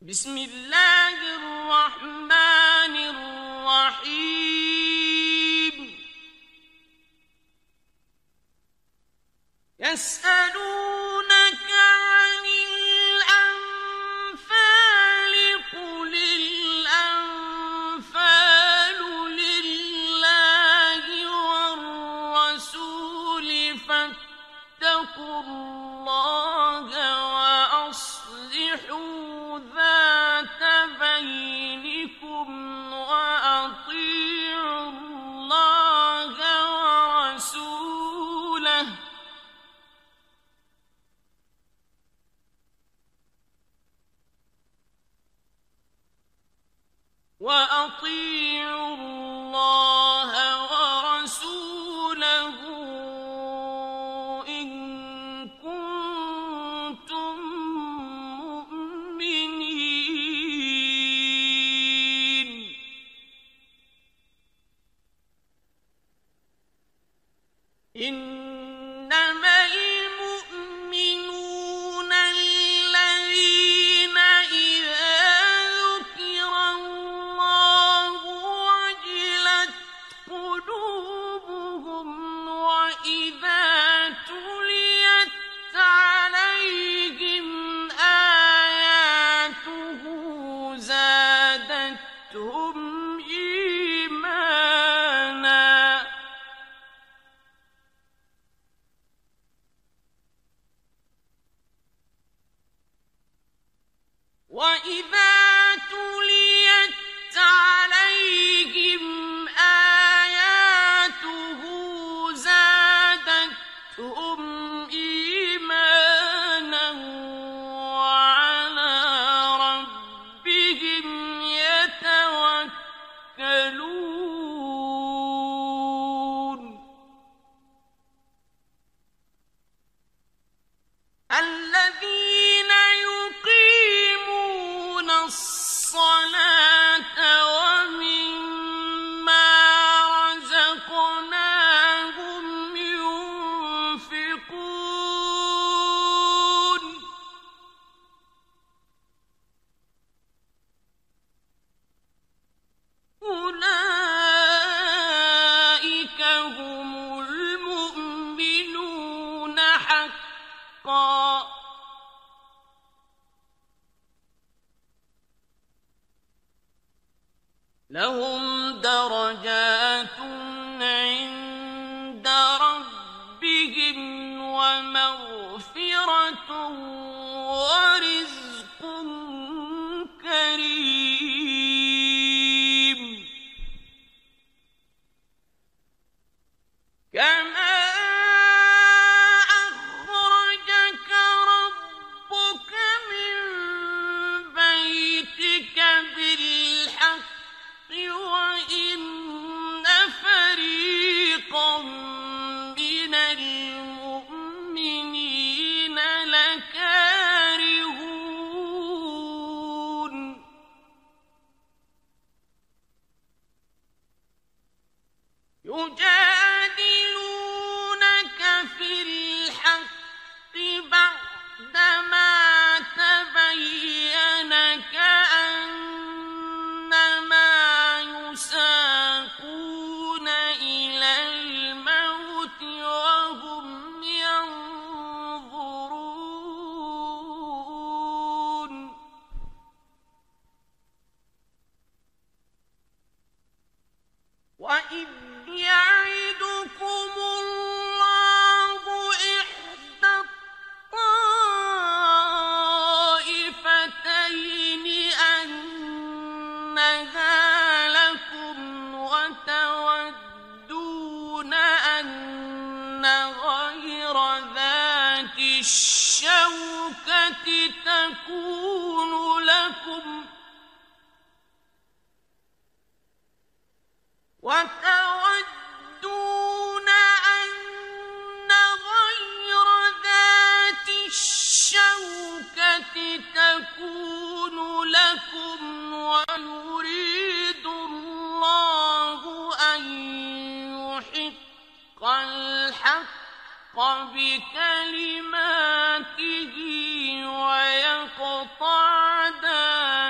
بسم الله الرحمن الرحيم يسألونك عن الأنفال قل الأنفال لله والرسول فاتقوا الله وأصلحوا ذات بينكم وأطيعوا الله ورسوله إن كنتم مؤمنين إنما المؤمنون الذين إذا ذكر الله وجلت قلوبهم وإذا تليت عليهم آياته زادتهم إيمانا وإذا تليت عليهم آياته زادتهم إيمانا وعلى ربهم يتوكلون الذين يقيمون الصلاة ومما رزقناهم ينفقون أولئك هم المؤمنون حقا لهم درجات عند ربهم ومغفرة ورزق كريم كما أخرجك ربك من بيتك بالحق وإن فريقا من المؤمنين لكارهون يجادلونك في الحق بعدما تبين كأنما يساقون إلى الموت وهم ينظرون وإذ يعدكم الله إحدى الطائفتين أنها لكم وتودون أن غير ذات الشوكة تكون لكم وتودون أن غير ذات الشوكة تكون لكم ويريد الله أن يحق الحق بكلماته ويقطع دابر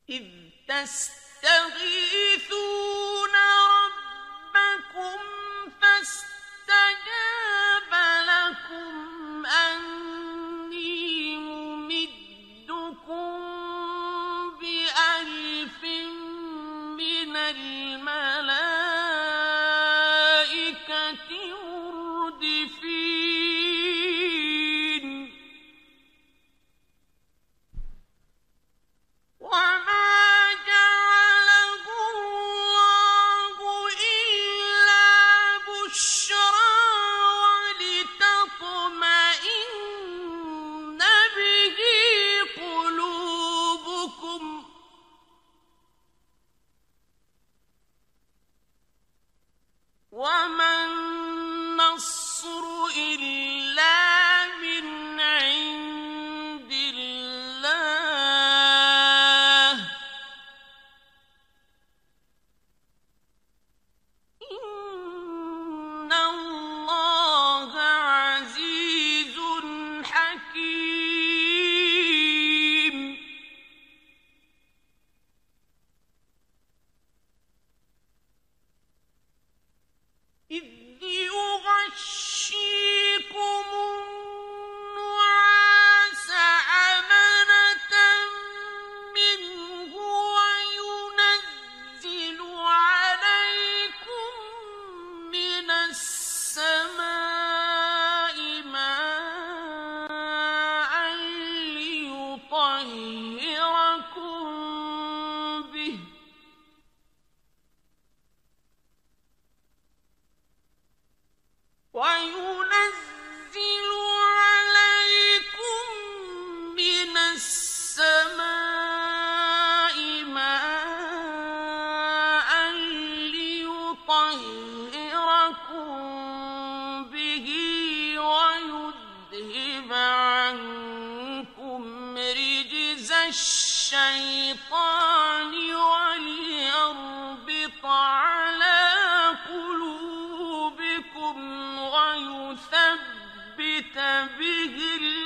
إذ تستغيثون ربكم فاستجاب لكم أني ممدكم بألف من الملائكة مردفين وما جعله الله إلا بشرى ولتطمئن به قلوبكم وما النصر إلا من عند الله إن الله عزيز حكيم إذ يغشيكم النعاس أمنة منه وينزل عليكم من السماء ماء ليطهركم به وينزل عليكم من السماء ماء ليطهركم به ويذهب عنكم رجز الشيطان وليربط على قلوبكم ويثبت به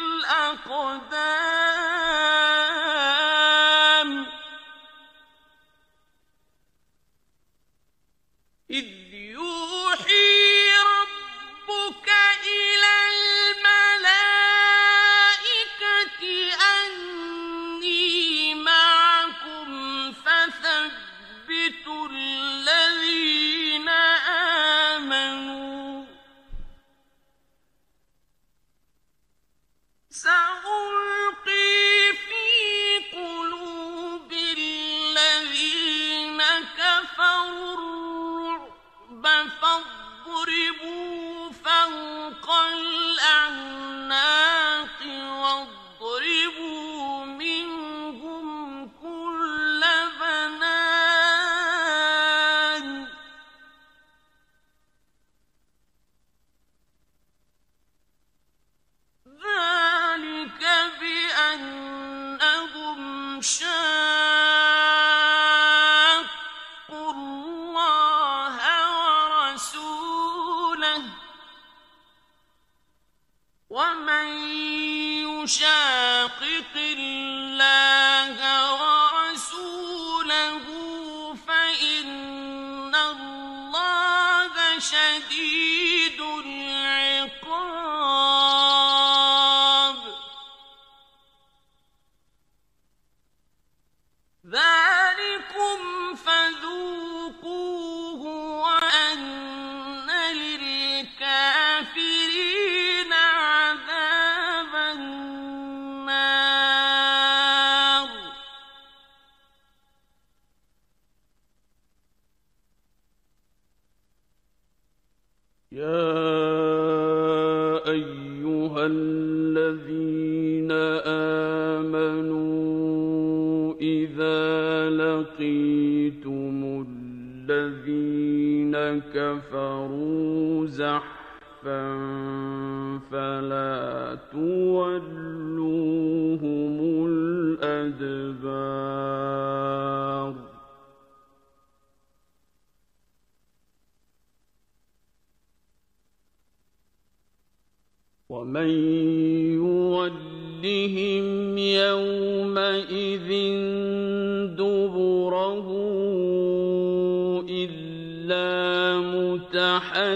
الأقدام إذ يوحي ربك إلى الملائكة أني معكم فثبتوا الذين آمنوا سألقي في قلوب الذين كفروا الرعب فاضربوا فوق الأعناق واضربوا منهم كل بنان ذلك بأنهم شاقوا الله ورسوله ومن يشاقق الله ورسوله فإن الله شديد العقاب ذلكم فذوقوه وأن للكافرين عذاب النار يا أيها الذين آمنوا إذا لقيتم الذين كفروا زحفا فلا تولوهم الأدبار ومن يولهم يومئذ دبرا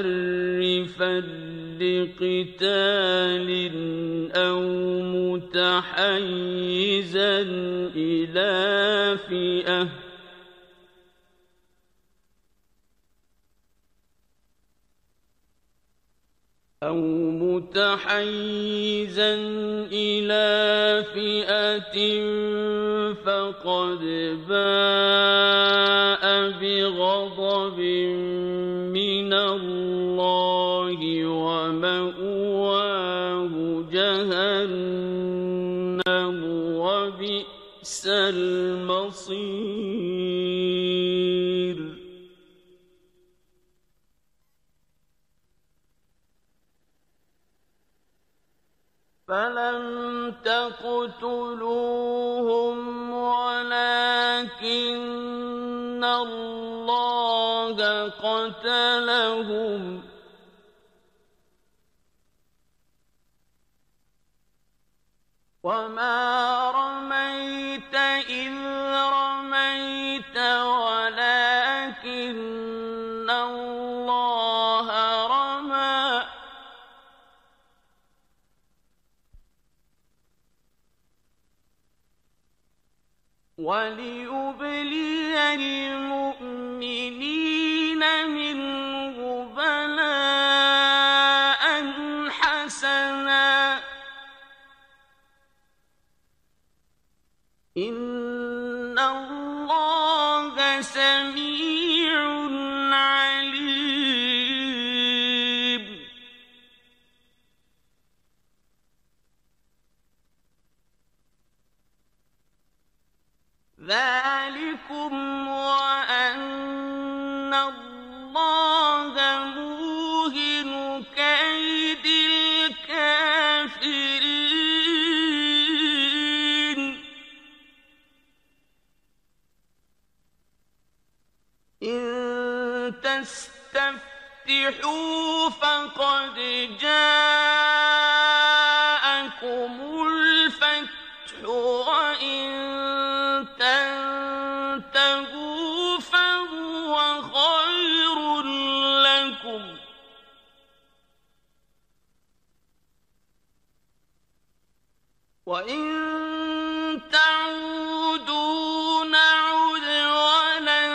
متحرفا لقتال أو متحيزا إلى فئة فقد باء بغضب من الله ومأواه جهنم وبئس المصير. فلم تقتلوهم ولكن الله قتلهم وما رميت إذ رميت ولكن الله رمى وليبلي المؤمنين منه بلاء حسنا إن الله سميع عليم. ذلكم وأن الله موهن كيد الكافرين. إن تستفتحوا فقد جاءكم الفتح وإن تنتهوا فهو خير لكم وإن تعودوا نعد ولن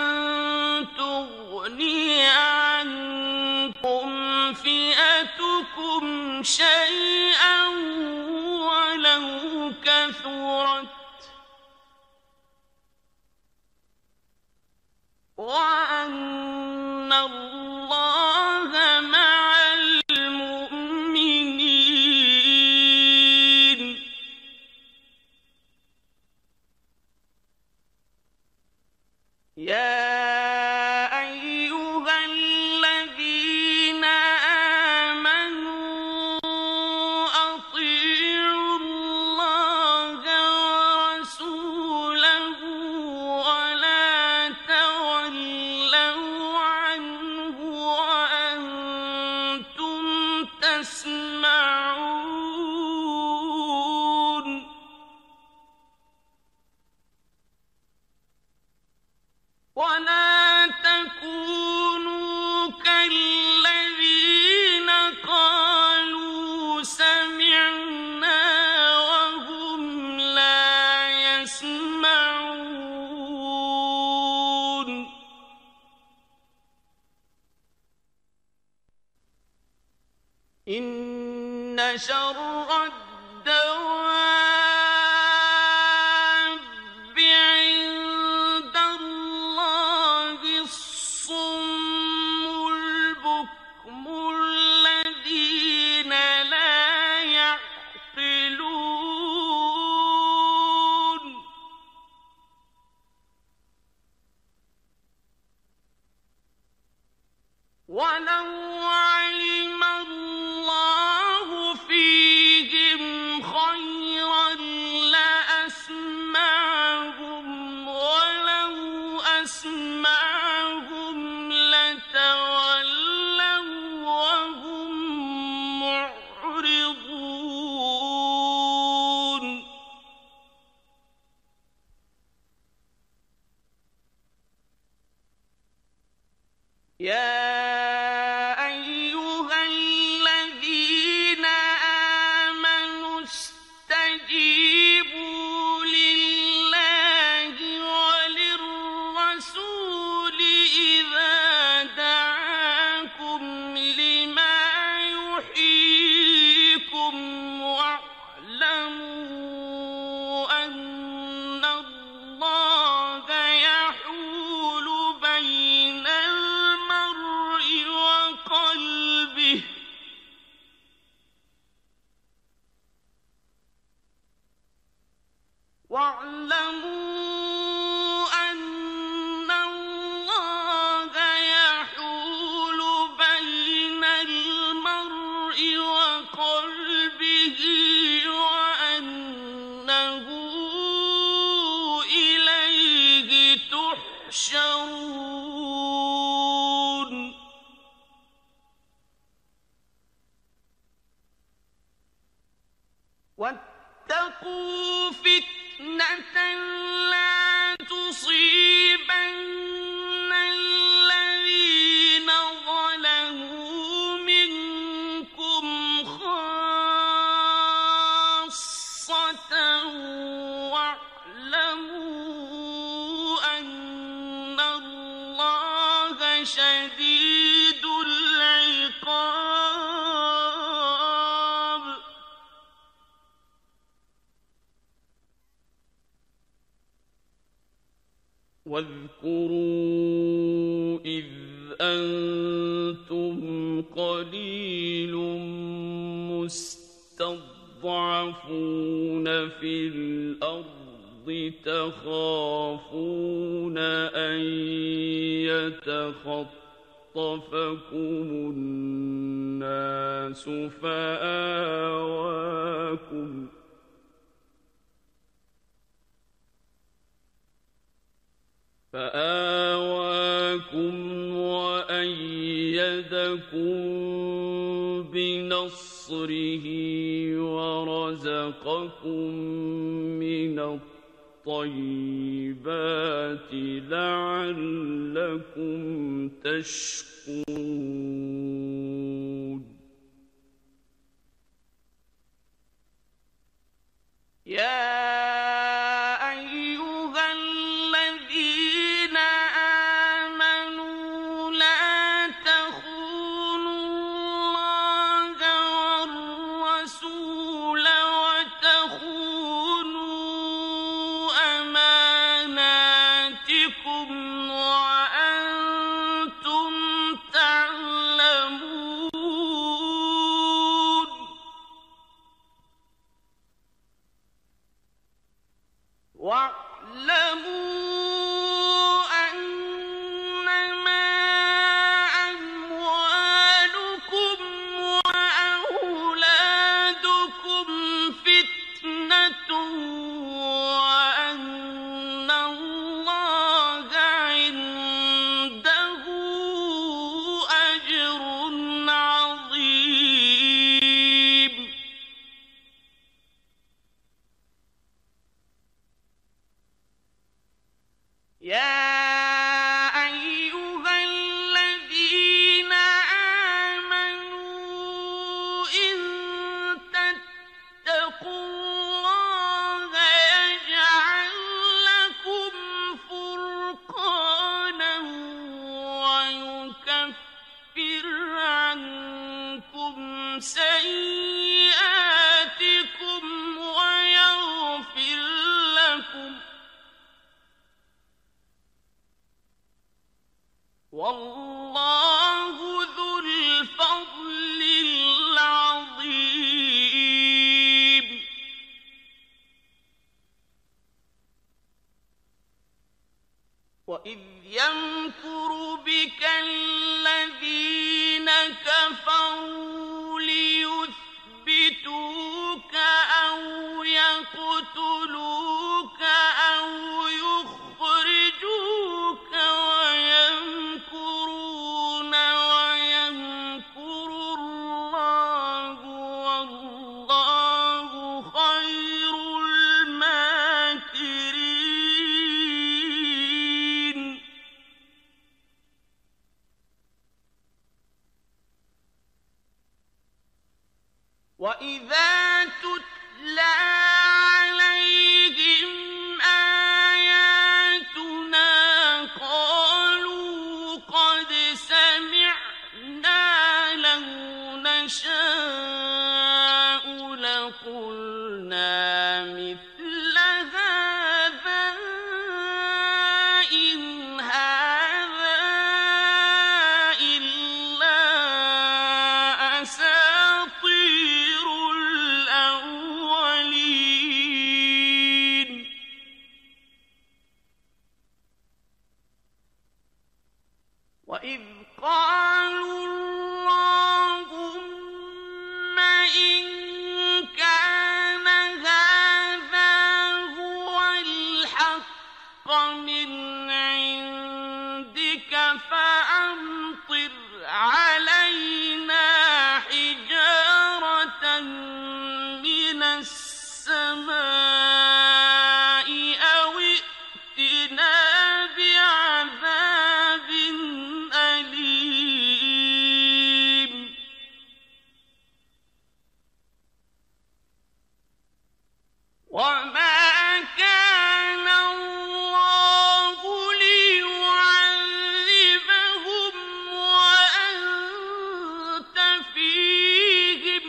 تغني عنكم فئتكم شيئا ولو كثرت وأن الله مع المؤمنين. يا أيها الذين آمنوا أطيعوا الله ورسوله ولا تولوا عنه وأنتم تسمعون. ولا تكونوا كالذين قالوا سمعنا وهم لا يسمعون. إن شر الدواب عند الله الصم البكم الذين لا يعقلون. ولو علم الله فيهم خيرا لأسمعهم ولو أسمعهم لتولوا وهم معرضون. يا واعلموا أن الله يحول بين المرء وقلبه وأنه إليه تحشرون واتقوا فتنة لا تصيبن الذين ظلموا منكم خاصة واعلموا أن الله شديد العقاب واذكروا إذ أنتم قليل مستضعفون في الأرض تخافون أن يتخطفكم الناس فآواكم وأيدكم بنصره ورزقكم من الطيبات لعلكم تشكرون يا أيها الذين آمنوا لا تخونوا الله والرسول وتخونوا أماناتكم وأنتم تعلمون واعلموا أنما أموالكم وأولادكم فتنة وأن الله عنده أجر عظيم يا أيها الذين آمنوا إن تتقوا الله يجعل لكم فرقانا ويكفر عنكم سيئاتكم ويغفر لكم والله ذو الفضل العظيم وإذ يمكر بك الذين كفروا ليثبتوك أو يقتلوك أو يخرجوك ويمكرون ويمكر الله والله خير الماكرين وإذا وإذ قالوا اللهم إن كان هذا هو الحق من عندك فأمطر علينا حجارة من السماء أو ائتنا بعذاب أليم وما كان الله ليعذبهم وأنت فيهم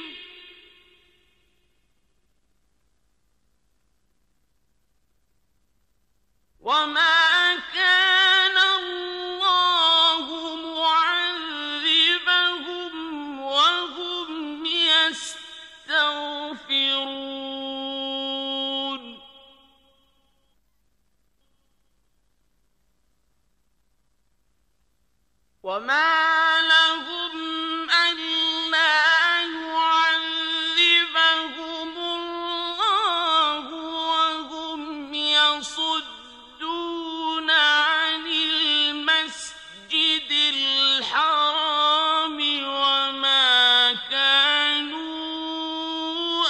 وما كان الله معذبهم وهم يستغفرون وما لهم ألا يعذبهم الله وهم يصدون عن المسجد الحرام وما كانوا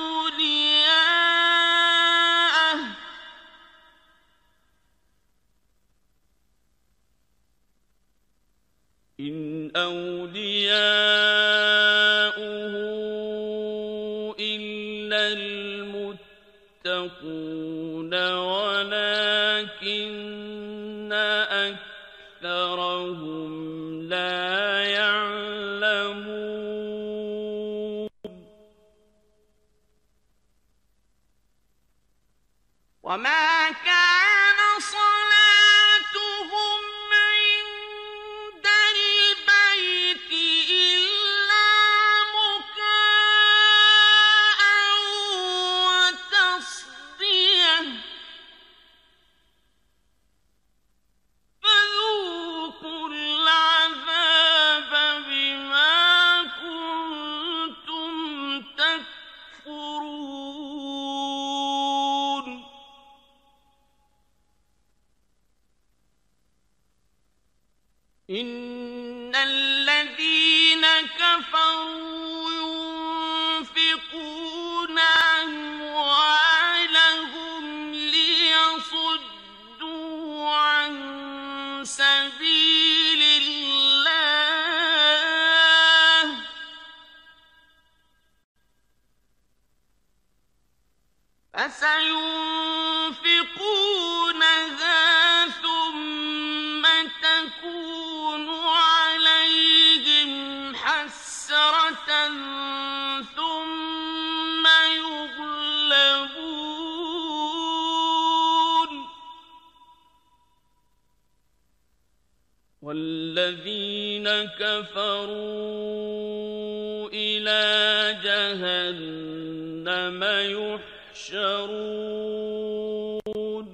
أولياءه إن أولياؤه إلا المتقون ولكن أكثرهم لا يعلمون وما كان صلاتهم عند البيت إلا مكاء وتصدية فذوقوا العذاب بما كنتم تكفرون إن الذين كفروا ينفقون أموالهم ليصدوا عن سبيل الله فسينفقونها ثم تكون عليهم حسرة ثم يغلبون والذين كفروا إلى جهنم يحشرون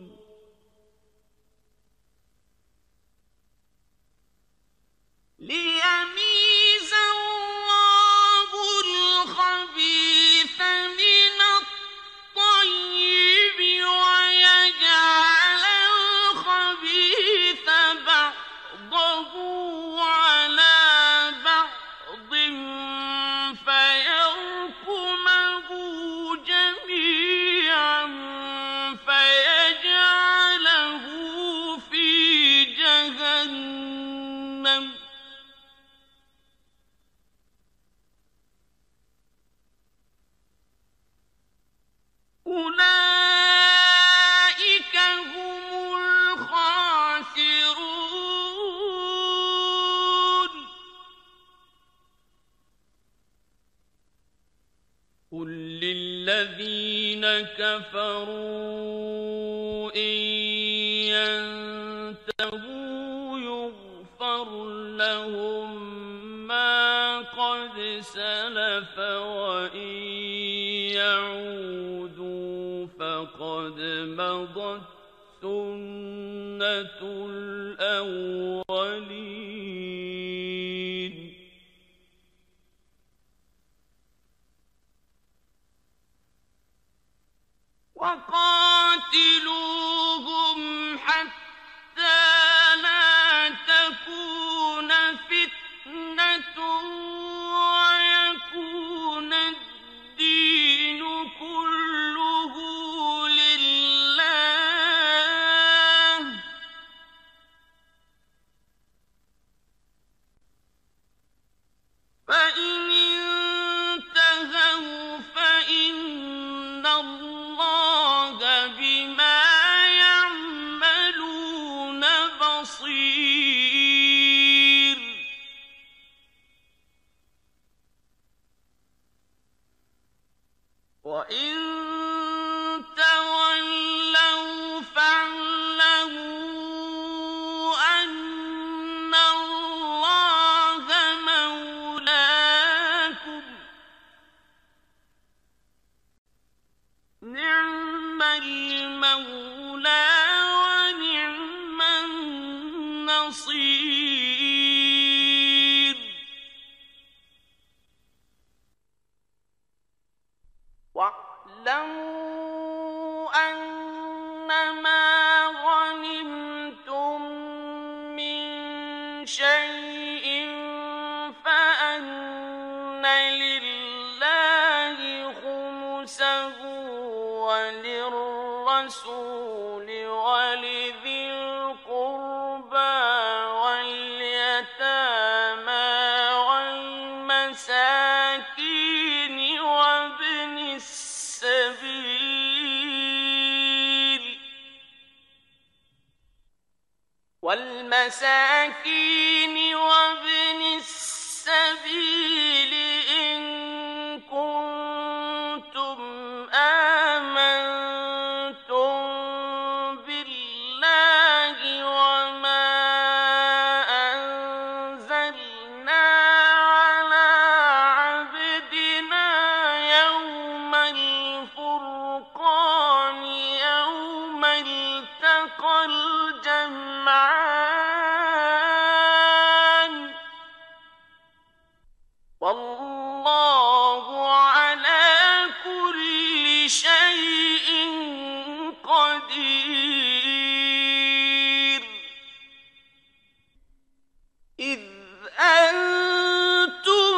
ليميز الله الخبيث من الطيب ويجعل الخبيث بعضه على بعض فيركمه جميعا فيجعله في جهنم أولئك هم الخاسرون قل للذين كفروا إن ينتهوا يغفر لهم ما قد سلف وإن يعودوا فقد مضت سنة الأولين وقاتلوهم حتى لا تكون فتنة ويكون الدين كله لله، فإن انتهوا فإن الله بما يعملون بصير. وإن تولوا فاعلموا أن الله مولاكم، نعم المولى ونعم النصير. واعلموا أنما غنمتم من شيء فأن لله خمسه وللرسول ولذي القربى واليتامى والمساكين وابن السبيل إن كنتم آمنتم بالله وما أنزلنا على عبدنا يوم الفرقان يوم التقى الجمعان، والله على كل شيء قدير. إذ أنتم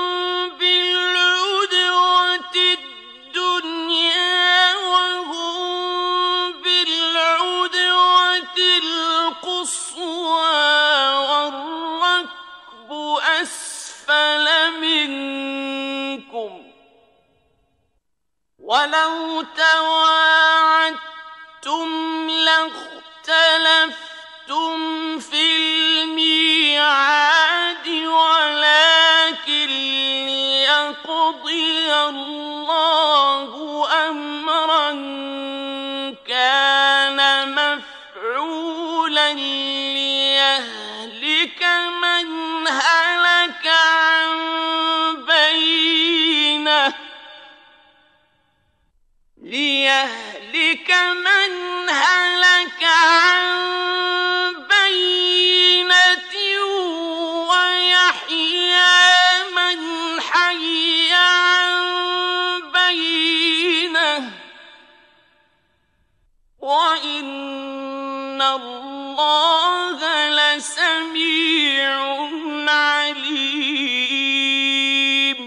بالعدوة الدنيا وهم بالعدوة القصوى والركب أسفل منكم، ولو تواعدتم لاختلفتم في الميعاد ولكن ليقضي الله أمرا كان مفعولا ليهلك من هلك عن بينة ويحيى من حي عن بينة، وإن الله لسميع عليم.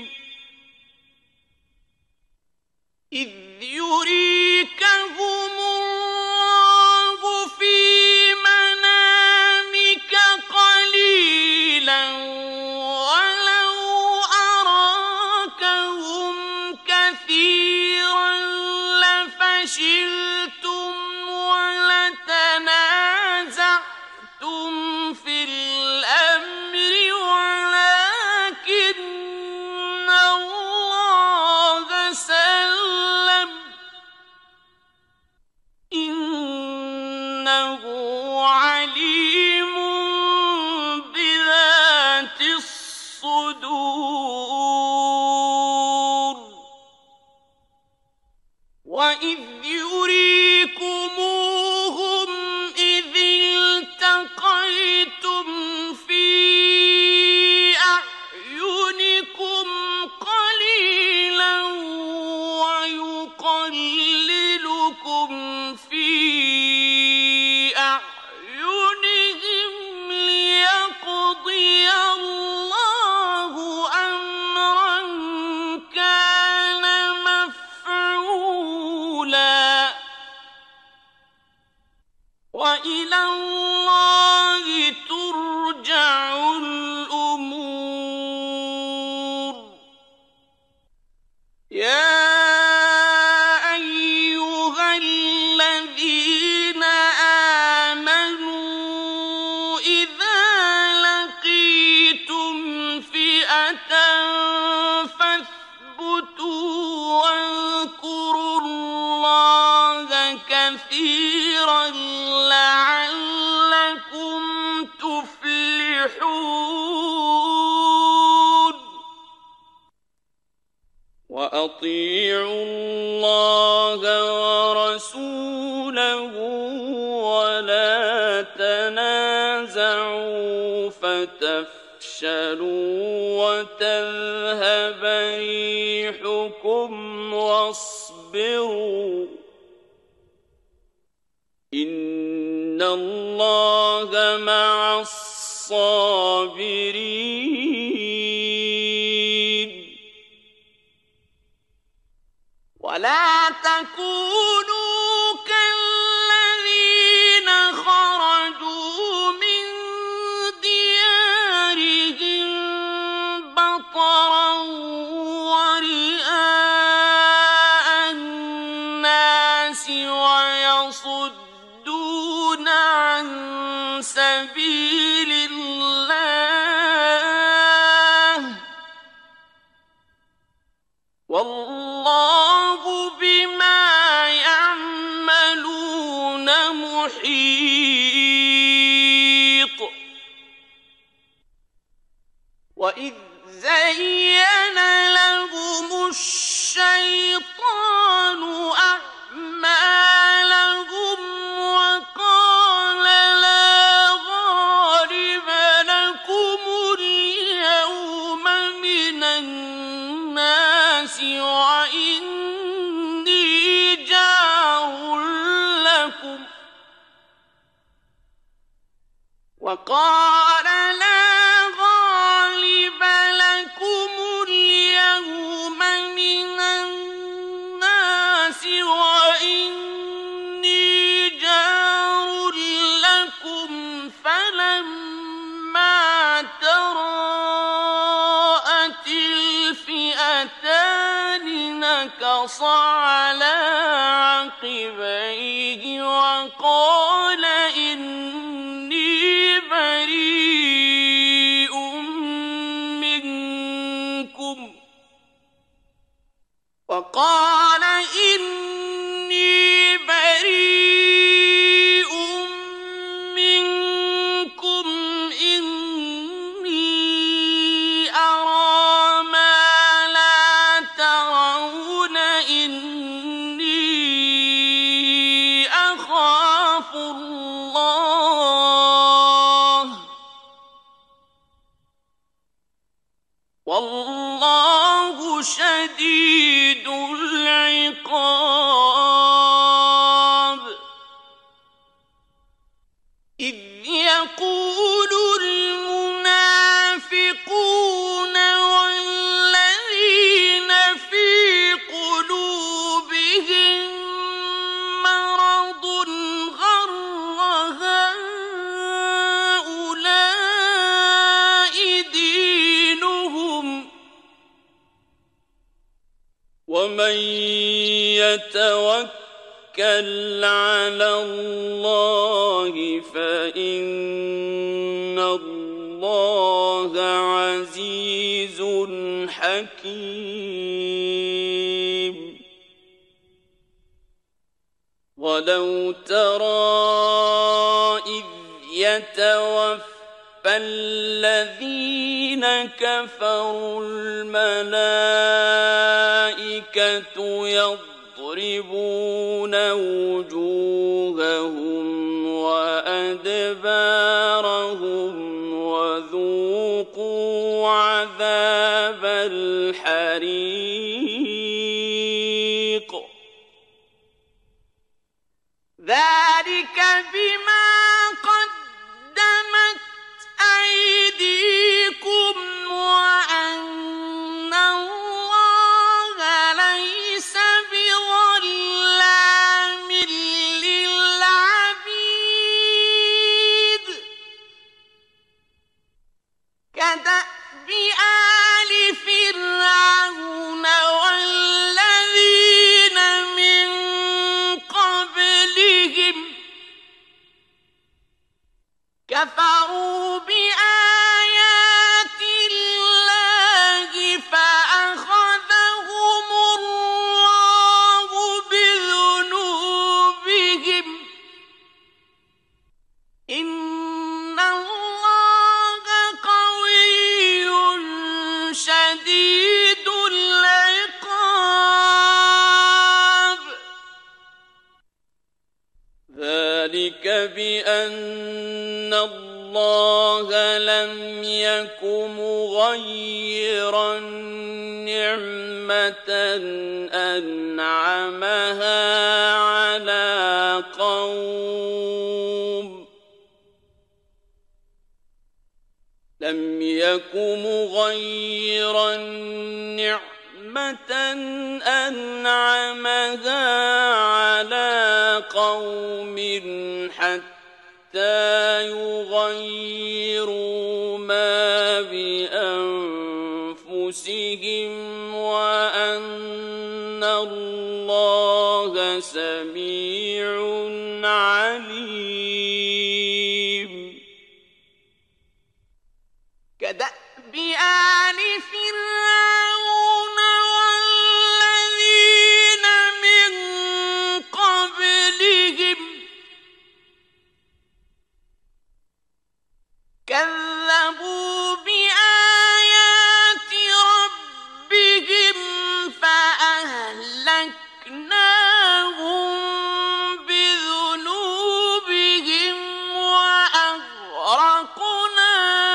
إذ يريكهم الله في منامك قليلا ولو أراكهم كثيرا لفشلتم ولتنازعتم في الأمر ولكن الله سلم، إنه عليم بذات الصدور. وإذ يريكموهم إذ التقيتم في أعينكم قليلا ويقللكم وإلى الله ترجع الأمور. يا أيها الذين آمنوا إذا لقيتم فئة فاثبتوا واذكروا الله كثيرا لعلكم تفلحون. وأطيعوا الله ورسوله ولا تنازعوا فتفشلوا وتذهب ريحكم واصبروا إن الله مع الصابرين. ولا تكونوا كالذين خرجوا من ديارهم بطرا ورئاء الناس ويصدون عن سبيل الله والله بما يعملون محيط. وإذ زين لهم الشيطان أعمالهم وقال لا غالب لكم اليوم من الناس وإني جار لكم وقال لا غالب لكم اليوم من الناس وإني جار لكم فلما تراءت الفئتان نكص على عقبيه وقال إني بريء منكم إني أرى ما لا ترون إني أخاف الله والله شديد العقاب. إذ يقول المنافقون والذين في قلوبهم مرض غر هؤلاء دينهم ومن يتوكل على الله فإن الله عزيز حكيم. ولو ترى إذ يتوفى الذين كفروا الملائكة يضربون وجوههم وأدبارهم وذوقوا عذاب الحريق. ذلك بما قدمت أيديكم وأن الله ليس بظلام للعبيد. كفروا بآيات الله فأخذهم الله بذنوبهم إن الله قوي شديد العقاب ذلك بأن الله لم يك مغيرا نعمة أنعمها على قوم لم يك مغيرا نعمة أنعمها على قوم حتى يغيروا ما بأنفسهم وأن الله سميع عليم كدأب آل فرعون والذين من قبلهم كذبوا بآيات ربهم فأهلكناهم بذنوبهم وأغرقنا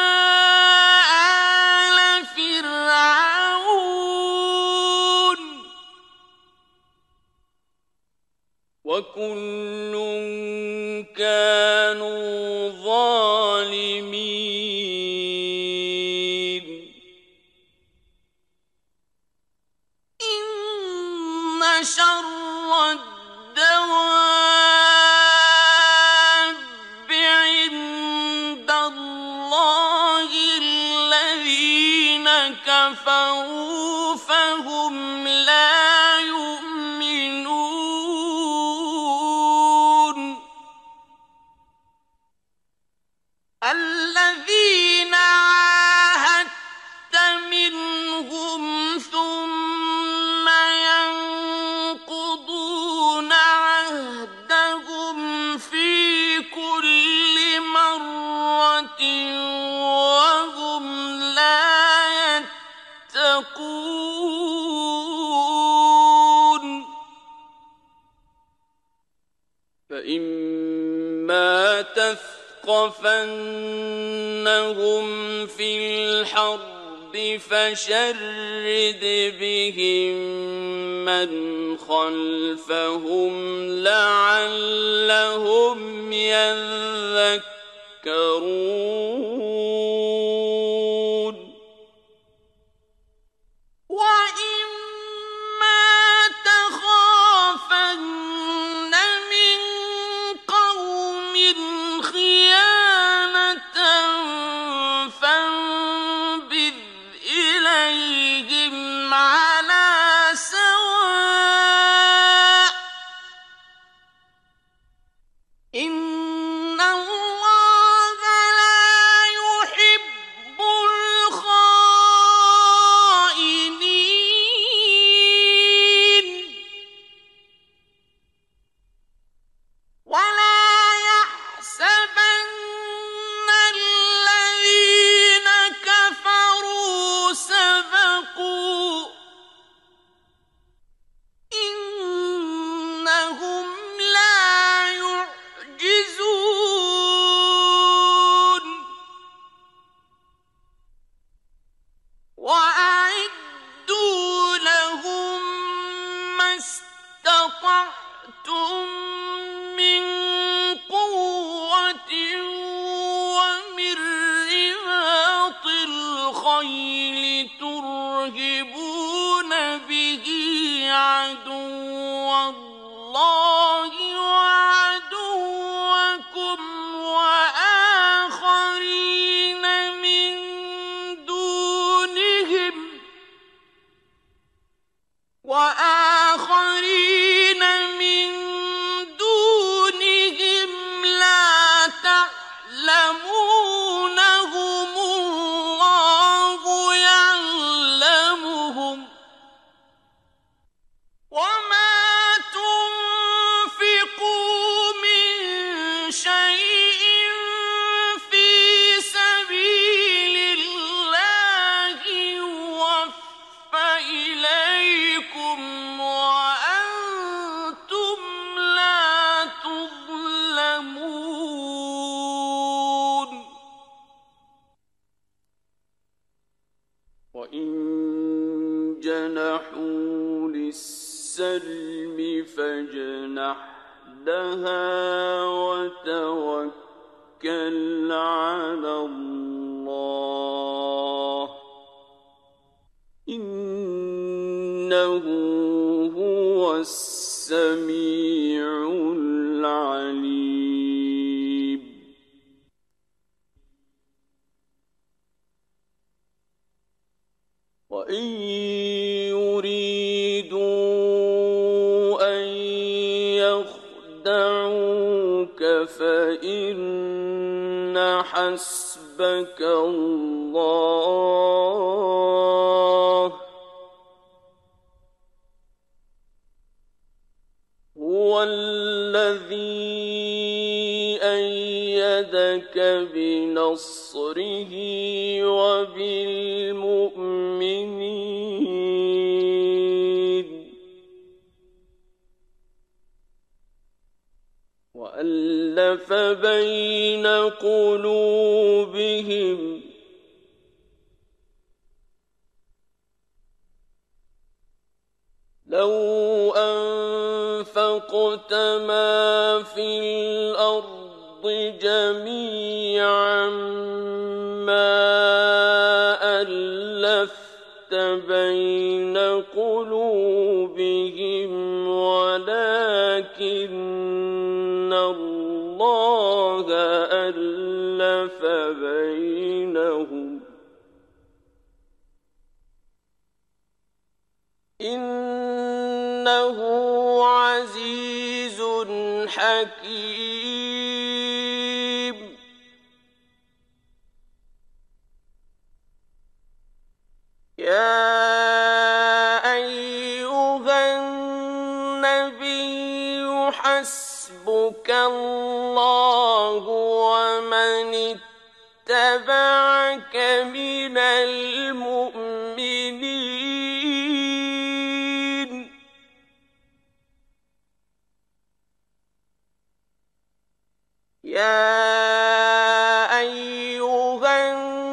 آل فرعون وكل كانوا ظالمين إن شر الدواب عند الله الذين كفروا فهم لا يؤمنون الذين عاهدت منهم ثم ينقضون عهدهم في كل مرة وهم لا يتقون فإما تثقفنهم في الحرب فشرد بهم من خلفهم لعلهم يذكرون وإما تخافن من قوم خيانة فانبذ إليهم على سواء إن الله لا يحب الخائنين ولا يحسبن الذين كفروا سبقوا إنهم لا يعجزون وأعدوا لهم ما استطعتم من قوة ومن رباط الخيل ترهبون به عدو الله وعدوكم وآخرين من دونهم لا تعلمون جنحوا للسلم فاجنح لها وتوكل على الله إنه هو السميع العليم وإن يريدوا أن يخدعوك فإن حسبك الله هو الذي أيدك بنصره وبالمؤمنين وألف بين قلوبهم لو أنفقت ما في الأرض جميعا ما ألفت بين قلوبهم ولكن الله ألف بينهم إنه عزيز حكيم يا أيها النبي حسبك الله ومن اتبعك من المؤمنين يا أيها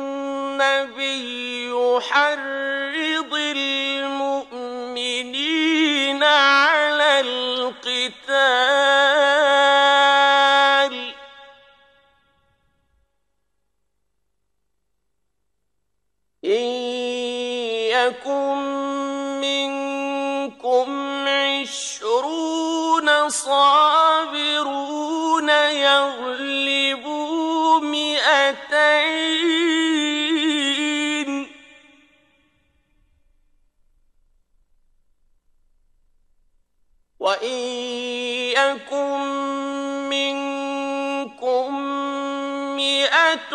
النبي حرض المؤمنين على القتال إن يكن منكم 20 صابرون يغلبوا 200 وإن يكن منكم 100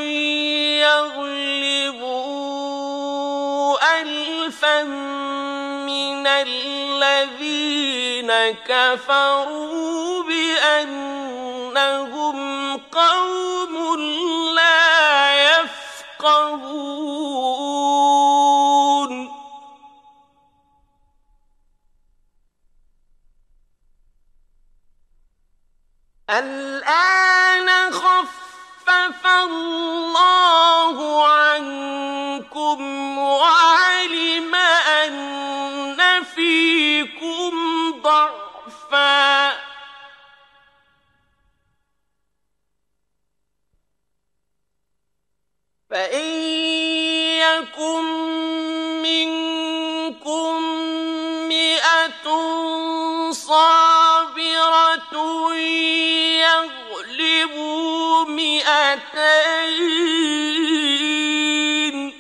يغلبوا 1000 من الذين كفروا بأنهم قوم لا يفقهون الآن خفف الله عنكم وعلم أن فيكم ضعفا فإن يكن منكم 100 صابرة يغلبوا 200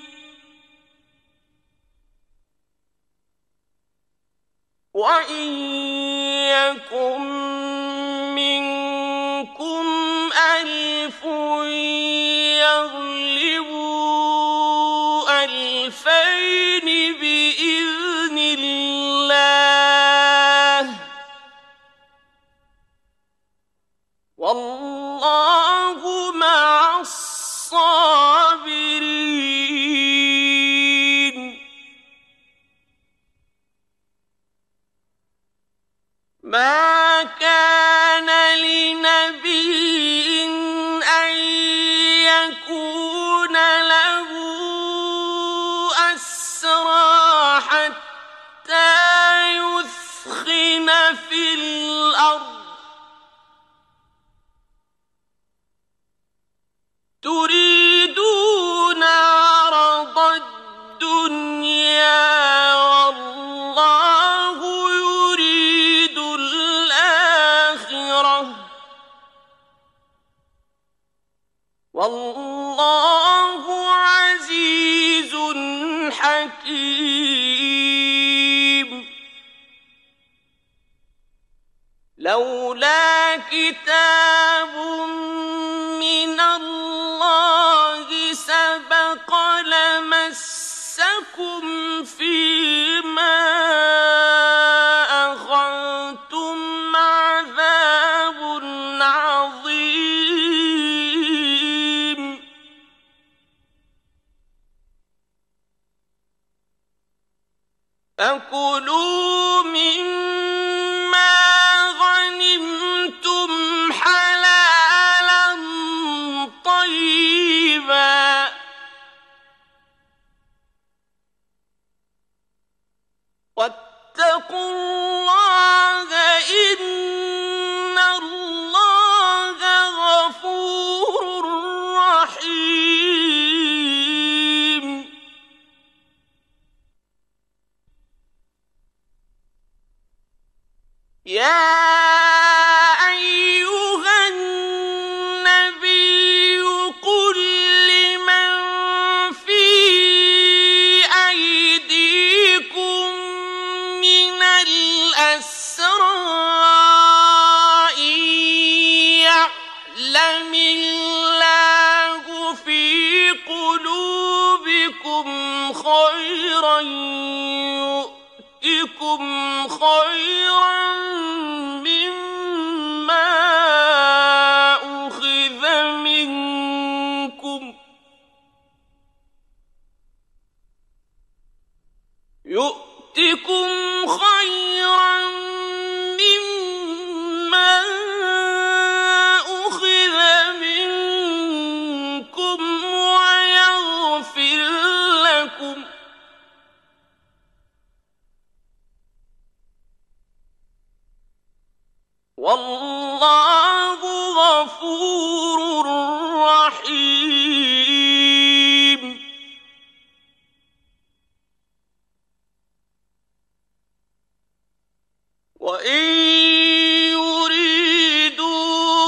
وإن يكن منكم 1000 يغلبوا 2000 بإذن الله والله مع الصابرين ما كان لنبي أن يكون له أسرى حتى والله عزيز حكيم. لولا كتاب من الله سبق لمسكم فيما أخذتم عذاب عظيم. فكلوا مما غنمتم حلالا طيبا واتقوا الله إن الله غفور رحيم. يا أيها النبي قل لمن في أيديكم من الأسرى إن يعلم الله في قلوبكم خيرا يؤتكم خيرا مما أخذ منكم ويغفر لكم والله غفور رحيم. وإن يريدوا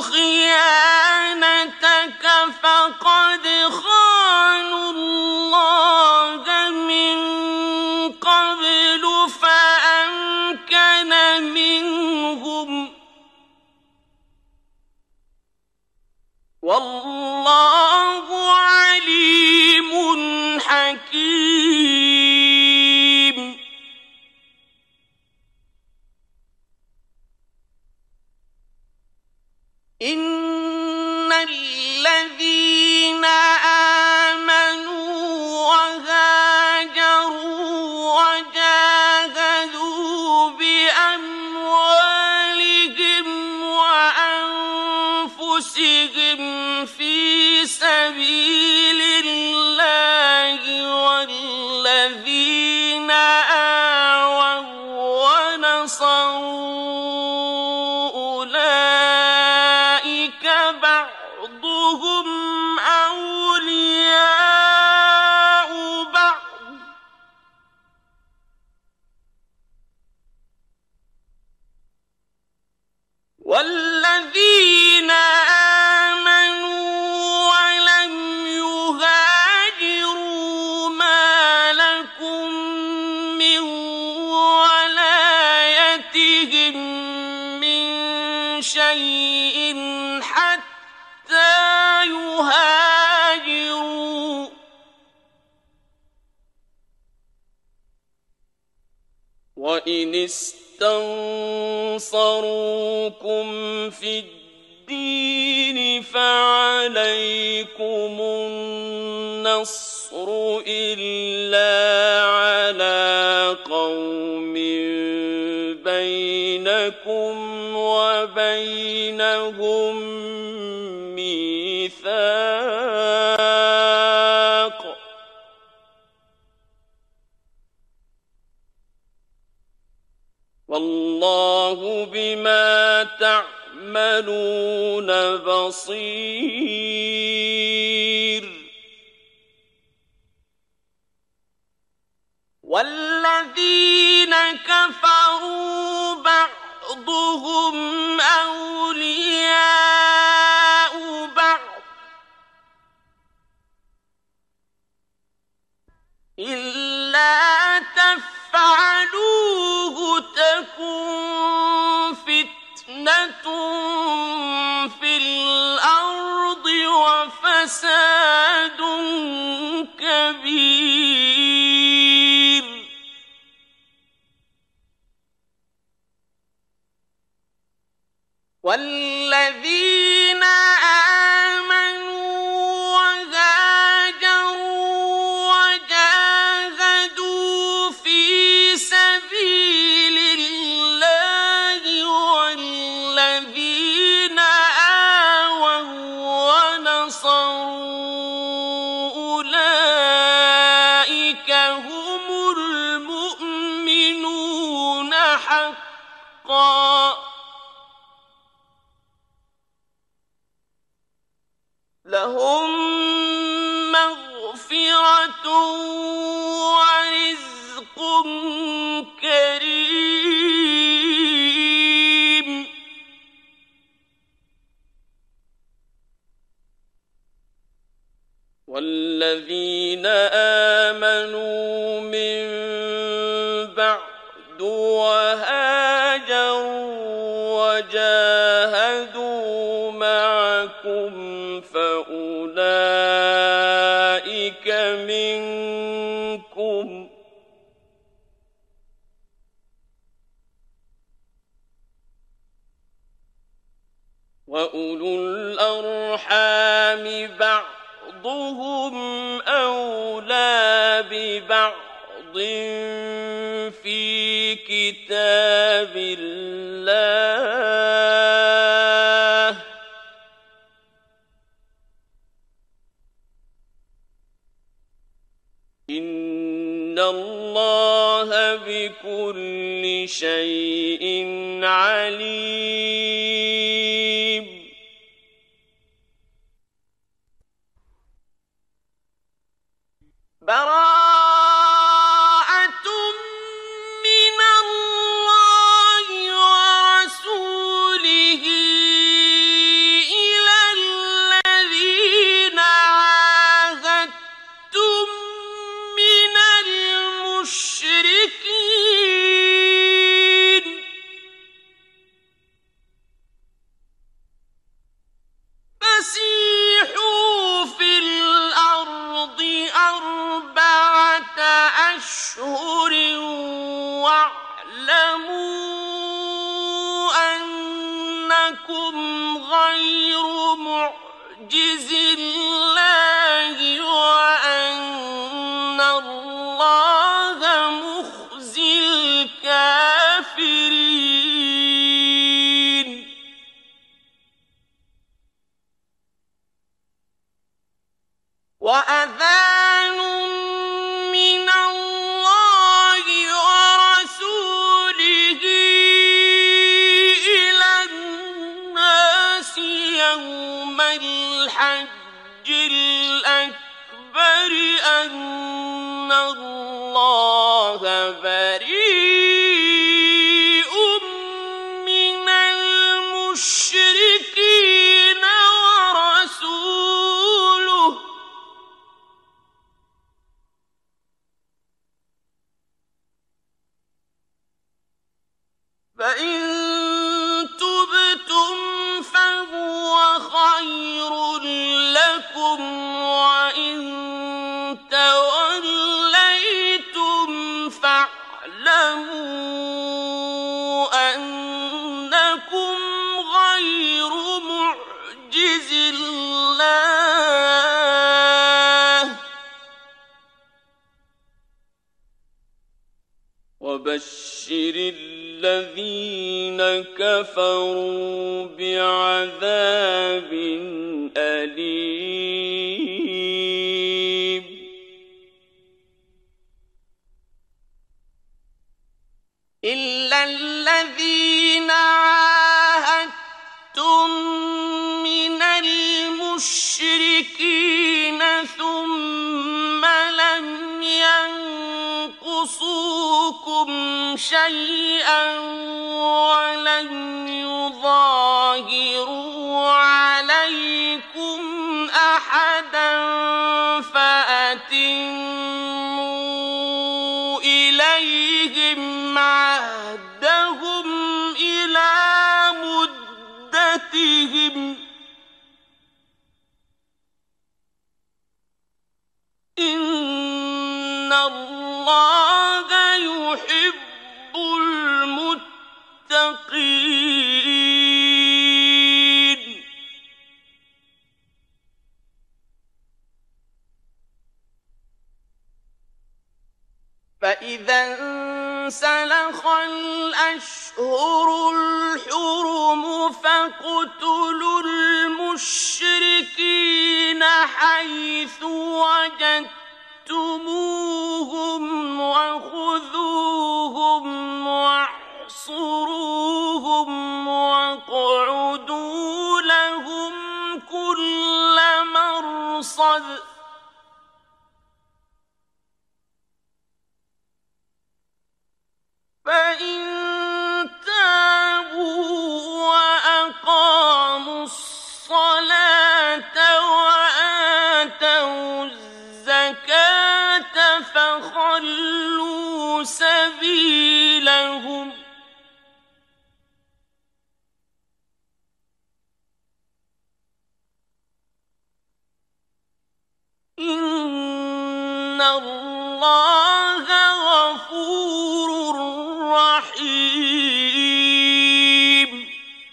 خيانتك فقد خانوا الله من قبل فأمكن منهم والله عليم حكيم. إن الذين آمنوا وهاجروا وجاهدوا بأموالهم وأنفسهم في سبيل الله والذين آووا ونصروا أولئك بعضهم أولياء بعض والذين آمنوا ولم يهاجروا ما لكم من ولايتهم من شيء حتى يهاجروا وإن استنصروكم في الدين فعليكم النصر إلا على قوم بينكم وبينهم ميثاق والله بما تعملون بصير. والذين كفروا بعضهم أولياء بعض إلا تفعلوه تكن فتنة في الأرض وفساد كبير. والذين آمنوا وهاجروا وجاهدوا في سبيل الله والذين آووا ونصروا أولئك هم المؤمنون حقا لهم مغفرة ورزق كريم. والذين آمنوا من بعد وهاجروا وجاهدوا معكم فأولئك منكم وأولو الأرحام بعضهم أولى ببعض في كتاب الله إن الله بكل شيء عليم. براءة من الله ورسوله إلى الذين عاهدتم من المشركين فسيحوا في الأرض أربعة أشهر واعلموا أنكم غير معجز الله وأن الله مخزي الكافرين. وأذان من الله ورسوله إلى الناس يوم الحج الأكبر أن الله بريء من المشركين ورسوله فإن تبتم فهو خير لكم وإن توليتم فاعلموا أنكم غير معجز الله وبشر الذين كفروا بعذاب أليم. إلا الذين عاهدتم من المشركين ثم لم ينقصوكم شيئا ولم يظاهروا عليكم أحدا فأتموا اللَّهَ يُحِبُّ الْمُتَّقِينَ فَإِذَا انسَلَخَ الْأَشْهُرُ الْحُرُمُ فَاقْتُلُوا الْمُشْرِكِينَ حَيْثُ وَجَدتُّمُوهُمْ وَخُذُوهُمْ وَاحْصُرُوهُمْ وَاقْعُدُوا لَهُمْ كُلَّ مَرْصَدٍ فَإِن تَابُوا وَأَقَامُوا الصَّلَاةَ وَآتَوُا الزَّكَاةَ فَخَلُّوا سَبِيلَهُمْ ۚ إِنَّ اللَّهَ غَفُورٌ رَّحِيمٌ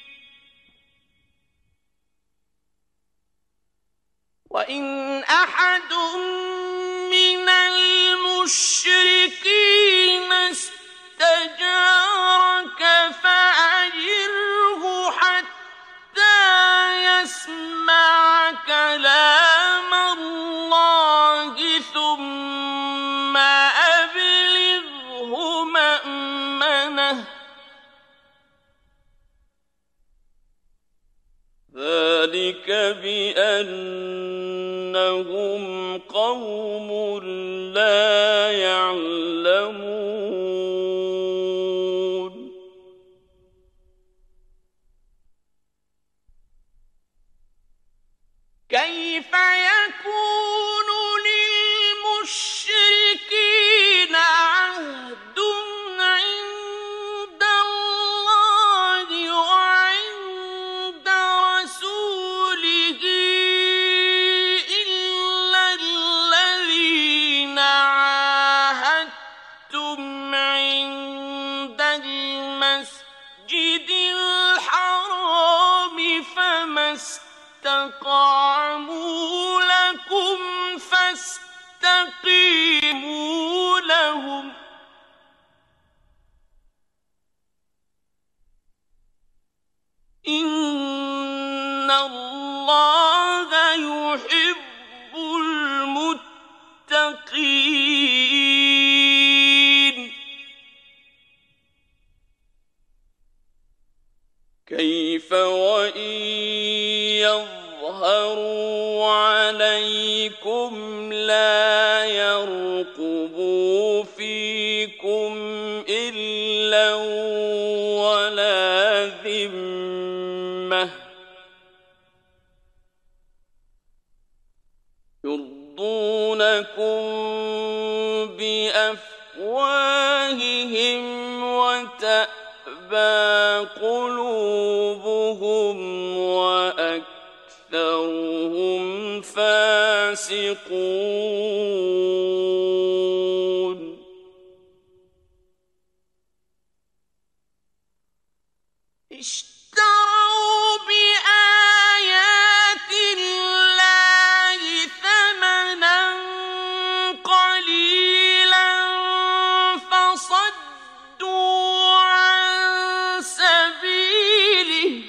وَإِنْ أَحَدٌ مِّنَ الْمُشْرِكِينَ اسْتَجَارَكَ فَأَجِرْهُ حَتَّىٰ يَسْمَعَ كَلَامَ اللَّهِ ثُمَّ أَبْلِغْهُ مَأْمَنَهُ ۚ ذَٰلِكَ بِأَنَّهُمْ قَوْمٌ لَّا يَعْلَمُونَ كَيْفَ يَكُونُ لِلْمُشْرِكِينَ عَهْدٌ عِندَ اللَّهِ وَعِندَ رَسُولِهِ إِلَّا الَّذِينَ عَاهَدتُّمْ عِندَ الْمَسْجِدِ الْحَرَامِ فَمَا اسْتَقَامُوا لَكُمْ فَاسْتَقِيمُوا لَهُمْ ۚ إِنَّ اللَّهَ يُحِبُّ الْمُتَّقِينَ كَيْفَ وَإِن يَظْهَرُوا عَلَيْكُمْ لَا يَرْقُبُوا فِيكُمْ إِلًّا وَلَا ذِمَّةً يُرْضُونَكُم بِأَفْوَاهِهِمْ وَتَأْبَىٰ قُلُوبُهُمْ وَأَكْثَرُهُمْ فَاسِقُونَ اشْتَرَوْا بِآيَاتِ اللَّهِ ثَمَنًا قَلِيلًا فَصَدُّوا عَن سَبِيلِهِ ۚ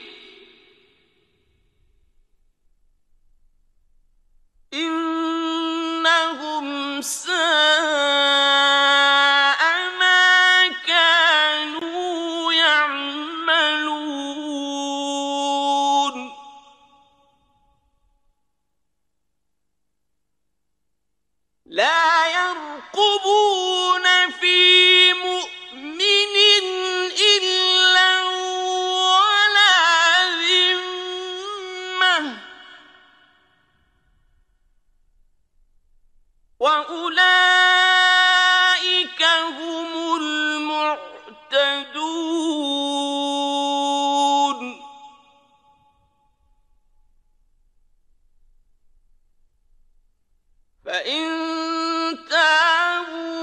إِنَّهُمْ سَاءَ مَا كَانُوا يَعْمَلُونَ لَا يَرْقُبُونَ فِي مُؤْمِنٍ إِلًّا وَلَا ذِمَّةً وَأُولَٰئِكَ هُمُ الْمُعْتَدُونَ فَإِن تَابُوا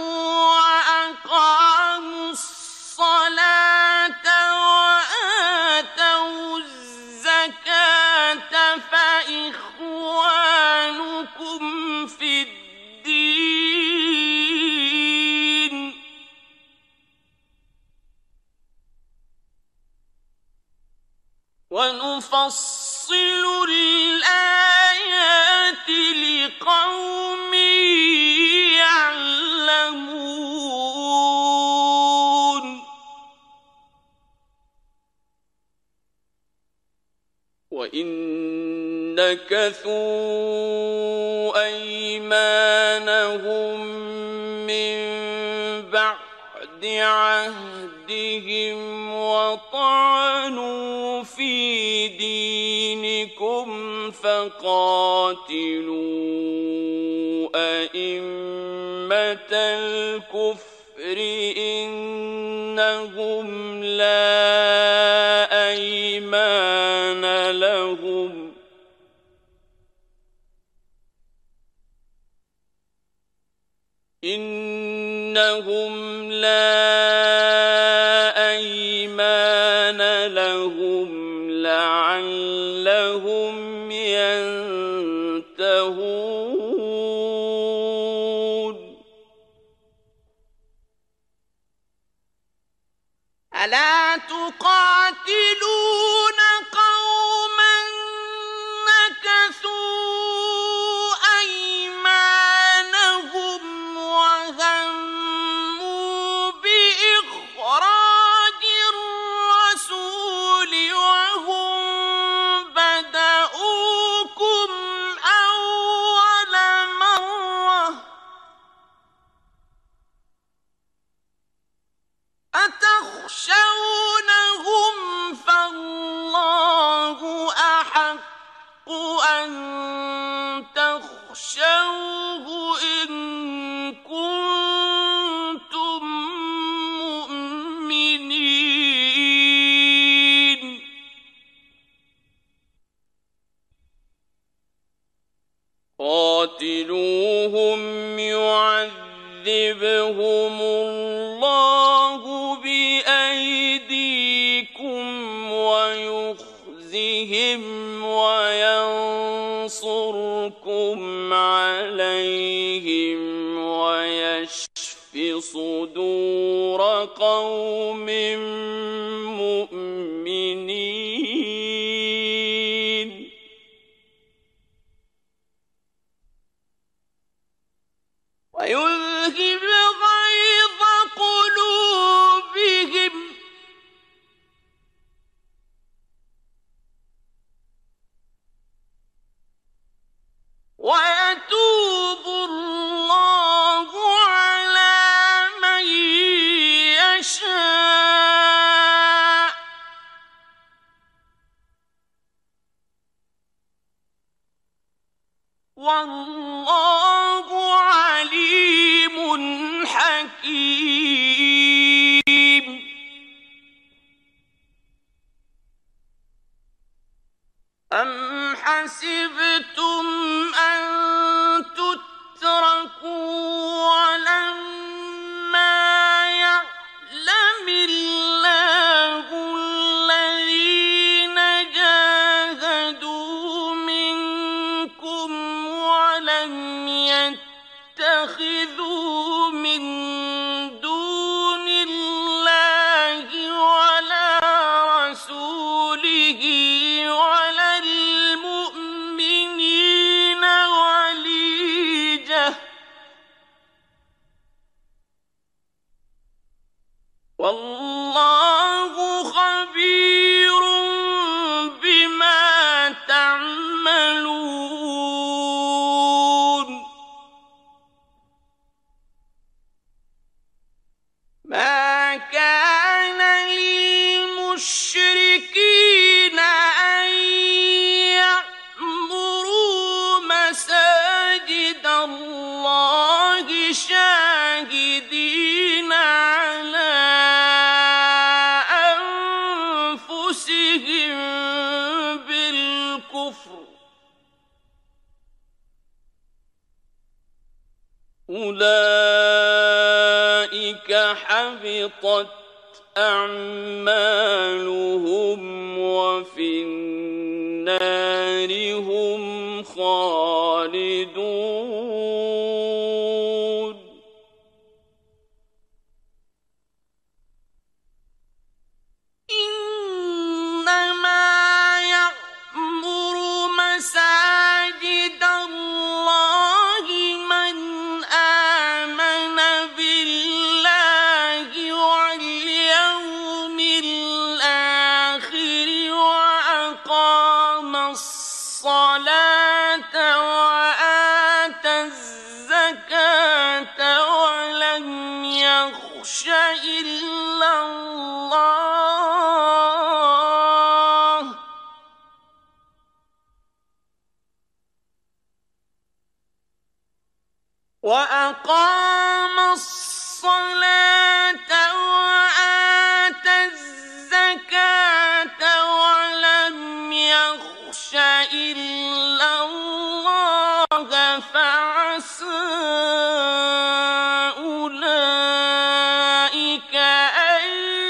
وَنُفَصِّلُ الْآيَاتِ لِقَوْمٍ يَعْلَمُونَ وَإِن نَكَثُوا أَيْمَانَهُم مِّن بَعْدِ عَهْدِهِمْ وَطَعَنُوا فِي دِينِكُمْ فَقَاتِلُوا أَئِمَّةَ الْكُفْرِ إِنَّهُمْ لَا أَيْمَانَ لَهُمْ لَعَلَّهُمْ يَنتَهُونَ أَلَا تُقَاتِلُونَ قَوْمًا نَكَثُوا أَيْمَانَهُمْ وَهَمُّوا بِإِخْرَاجِ الرَّسُولِ وَهُم بَدَءُوكُمْ أَوَّلَ مَرَّةٍ أَتَخْشَوْنَهُمْ فَاللَّهُ أَحَقُّ أَن تَخْشَوْهُ إِن كُنتُم مُّؤْمِنِينَ قَاتِلُوهُمْ يُعَذِّبْهُمُ اللَّهُ بِأَيْدِيكُمْ وَيُخْزِهِمْ وَيَنصُرْكُمْ عَلَيْهِمْ وَيَشْفِ صُدُورَ قَوْمٍ مُّؤْمِنِينَ وَيُذْهِبْ غَيْظَ قُلُوبِهِمْ وَيَتُوبُ اللَّهُ عَلَىٰ مَن يَشَاءُ وَاللَّهُ عَلِيمٌ حَكِيمٌ أَمْ حَسِبْتُمْ أَن تُتْرَكُوا وَلَمَّا يَعْلَمِ اللَّهُ الَّذِينَ جَاهَدُوا مِنكُمْ وَلَمْ يَتَّخِذُوا مِن دُونِ اللَّهِ وَلَا رَسُولِهِ وَلَا الْمُؤْمِنِينَ وَلِيجَةً وَاللَّهُ خَبِيرٌ بِمَا تَعْمَلُونَ مَا كَانَ لِلْمُشْرِكِينَ أَن يَعْمُرُوا مَسَاجِدَ اللَّهِ شَاهِدِينَ عَلَىٰ أَنفُسِهِم بِالْكُفْرِ أُولَٰئِكَ حَبِطَتْ أَعْمَالُهُمْ وَفِي النَّارِ هُمْ خَالِدُونَ إِنَّمَا وأقام الصلاة وآتى الزكاة ولم يخش إلا الله فعسى أولئك أن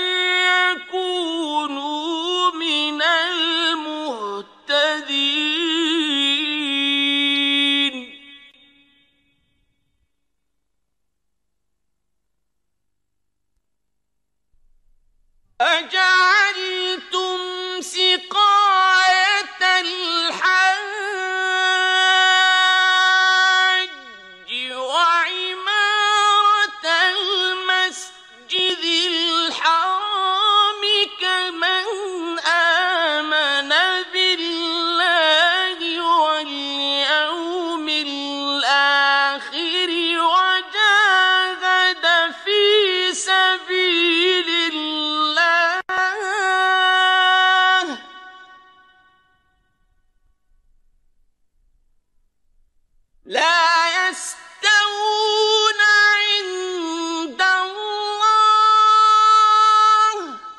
يكونوا من المهتدين. أجعلتم سقاية الحاج وعمارة المسجد الحرام كمن آمن بالله واليوم الآخر وجاهد في سبيل الله لا يستوون عند الله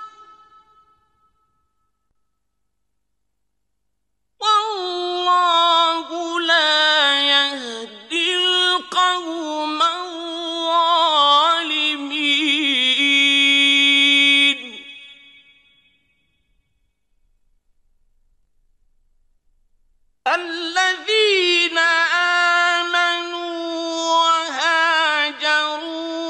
والله لا يهدي القوم الظالمين. الذين آمنوا وهاجروا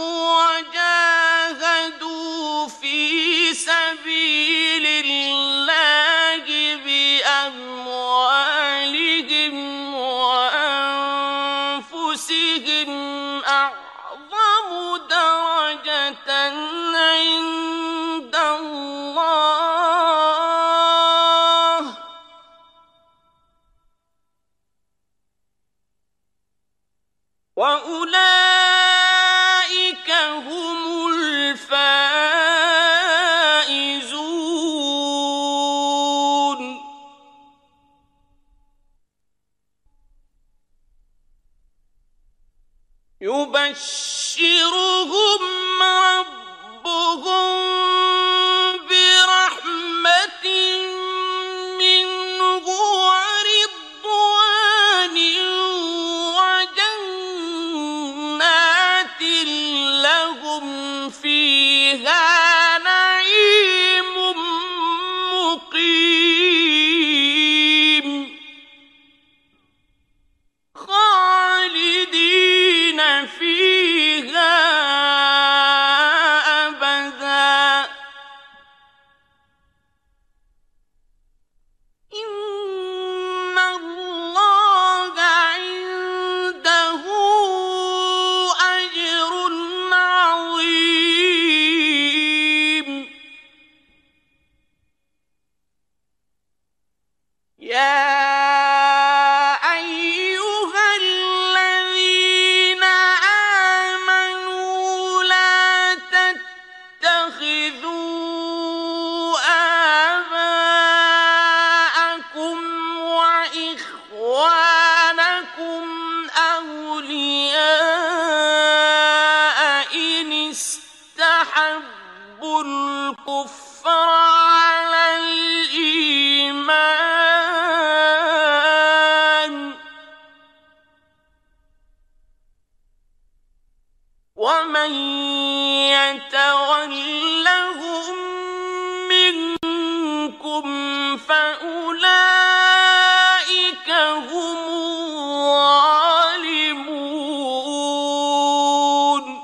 وجاهدوا في سبيل الله بأموالهم وأنفسهم أعظم درجة عند الله وأولئك هم الفائزون. يبشرهم ربهم برحمة منه ورضوان وجنات لهم فيها نعيم مقيم خالدين فيها أبدا. إن الله عنده أجر عظيم. يا أيها الذين آمنوا لا تتخذوا آباءكم وإخوانكم أولياء إن استحبوا الكفر على الإيمان ومن يتولهم منكم فأولئك هم الظالمون.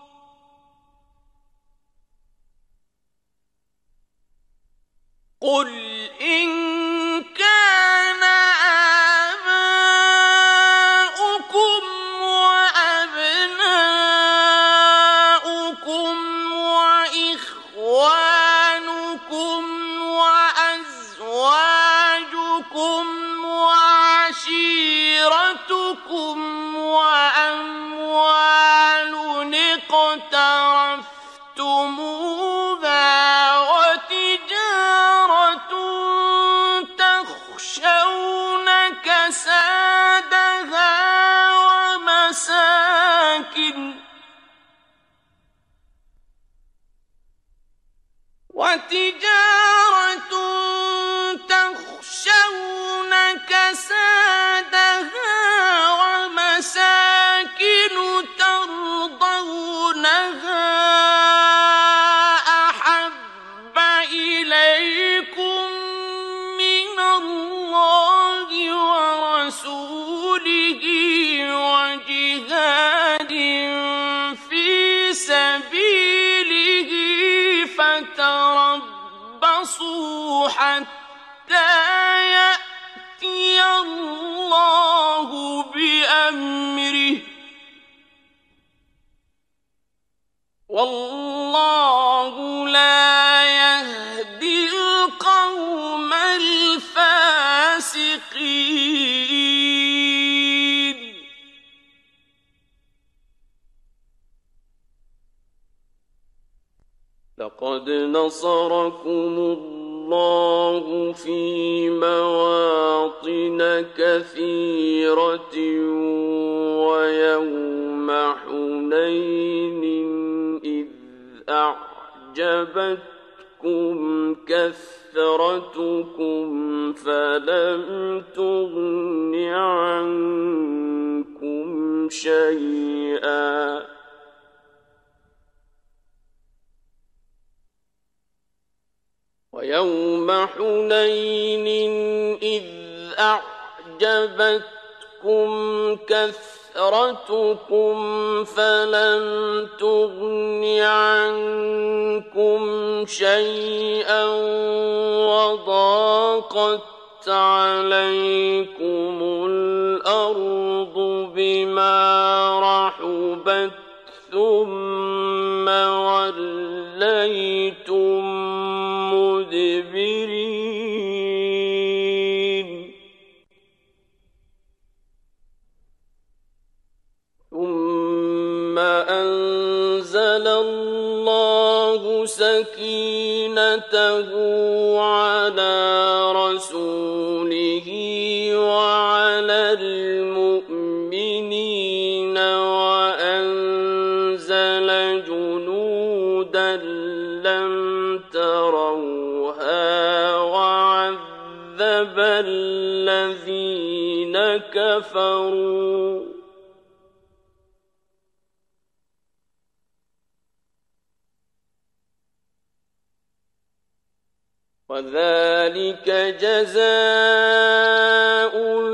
قل إن كان آباؤكم وأبناؤكم وإخوانكم وأزواجكم وعشيرتكم وأموال اقترفتموها وتجارة تخشون كسادها ومساكن وجهاد في سبيله فتربصوا حتى يأتي الله بأمره والله لا يهدي القوم الفاسقين. لقد نصركم الله في مواطن كثيرة ويوم حنين إذ أعجبتكم كثرتكم فلم تغن عنكم شيئا ويوم حنين إذ أعجبتكم كثرتكم فلم تغن عنكم شيئا وضاقت عليكم الأرض بما رحبت ثم وليتم مدبرين. ثم أنزل الله سكينته على رسوله وعلى المؤمنين وأنزل جنودا لم تروها وعذب الذين كفروا وذلك جزاء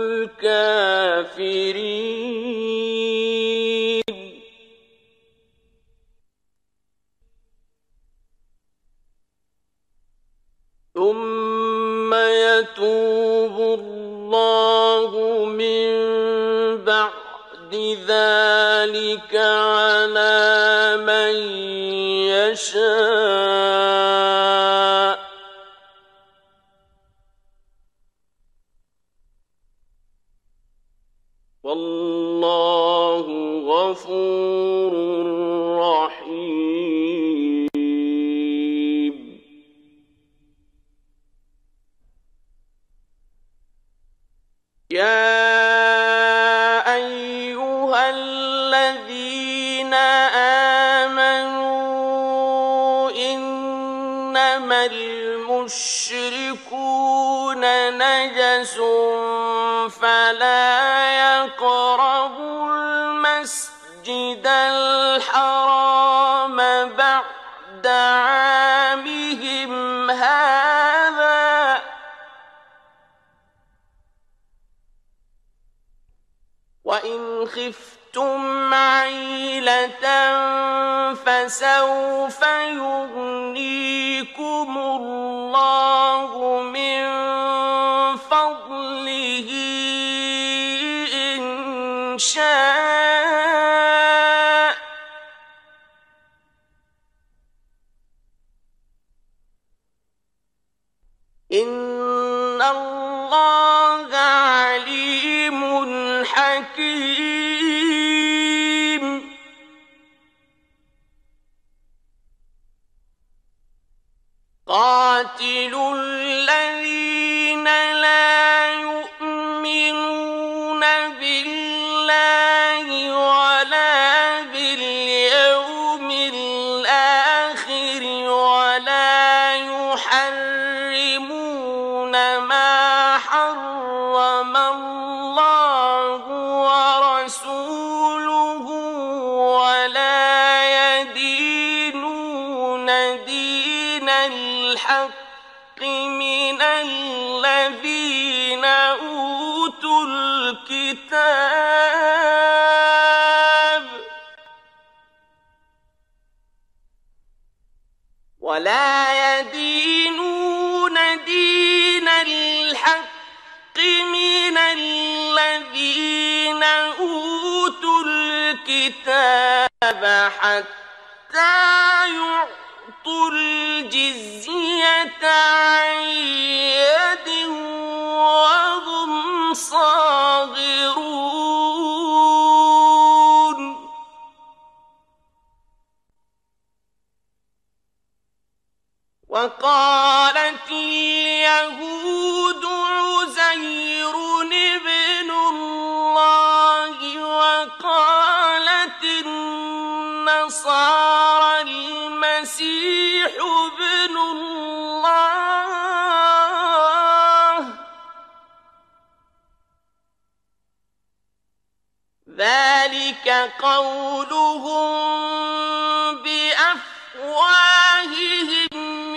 الكافرين. ثم يتوب الله من بعد ذلك على من يشاء والله غفور رحيم. يا أيها الذين آمنوا إنما المشركون نجس فلا يقربوا المسجد الحرام بعد عامهم هذا وإن خفتم عيلة فسوف يغنيكم الله من فضله إن شاء إن الله عليم حكيم. قاتلوا الذين لا يؤمنون بالله ولا باليوم الآخر ولا يحرمون ما حرم الله ورسوله الكتاب ولا يدينون دين الحق من الذين أوتوا الكتاب حتى يعطوا الجزية عن يد وهم صاغرون وقالت اليهود عزير ابن الله وقالت النصارى المسيح ابن الله ذلك قولهم بأفواههم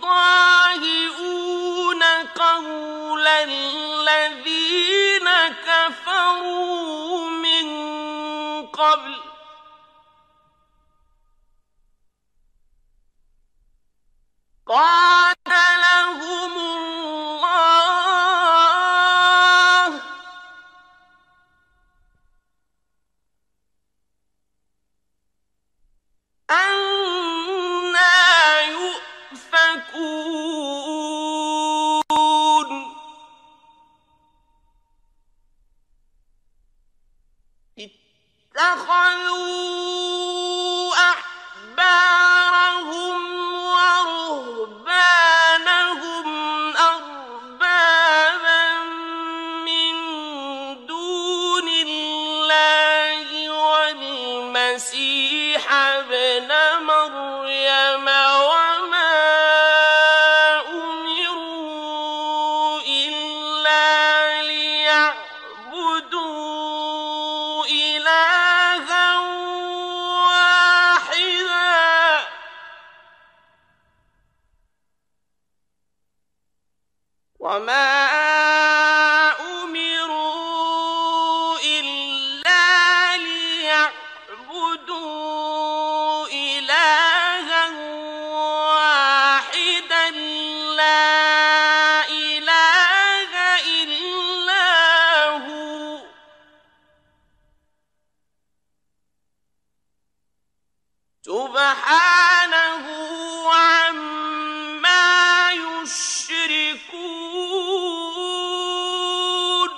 يضاهئون قول الذين كفروا من قبل قاتلهم الله أنى يؤفكون اتخذوا أحبارهم ورهبانهم أربابا من دون الله والمسيح ابن مريم وما أمروا إلا ليعبدوا إلها واحدا وما أمروا إلا ليعبدوا إلها واحدا لا إله إلا هو سبحانه عما يشركون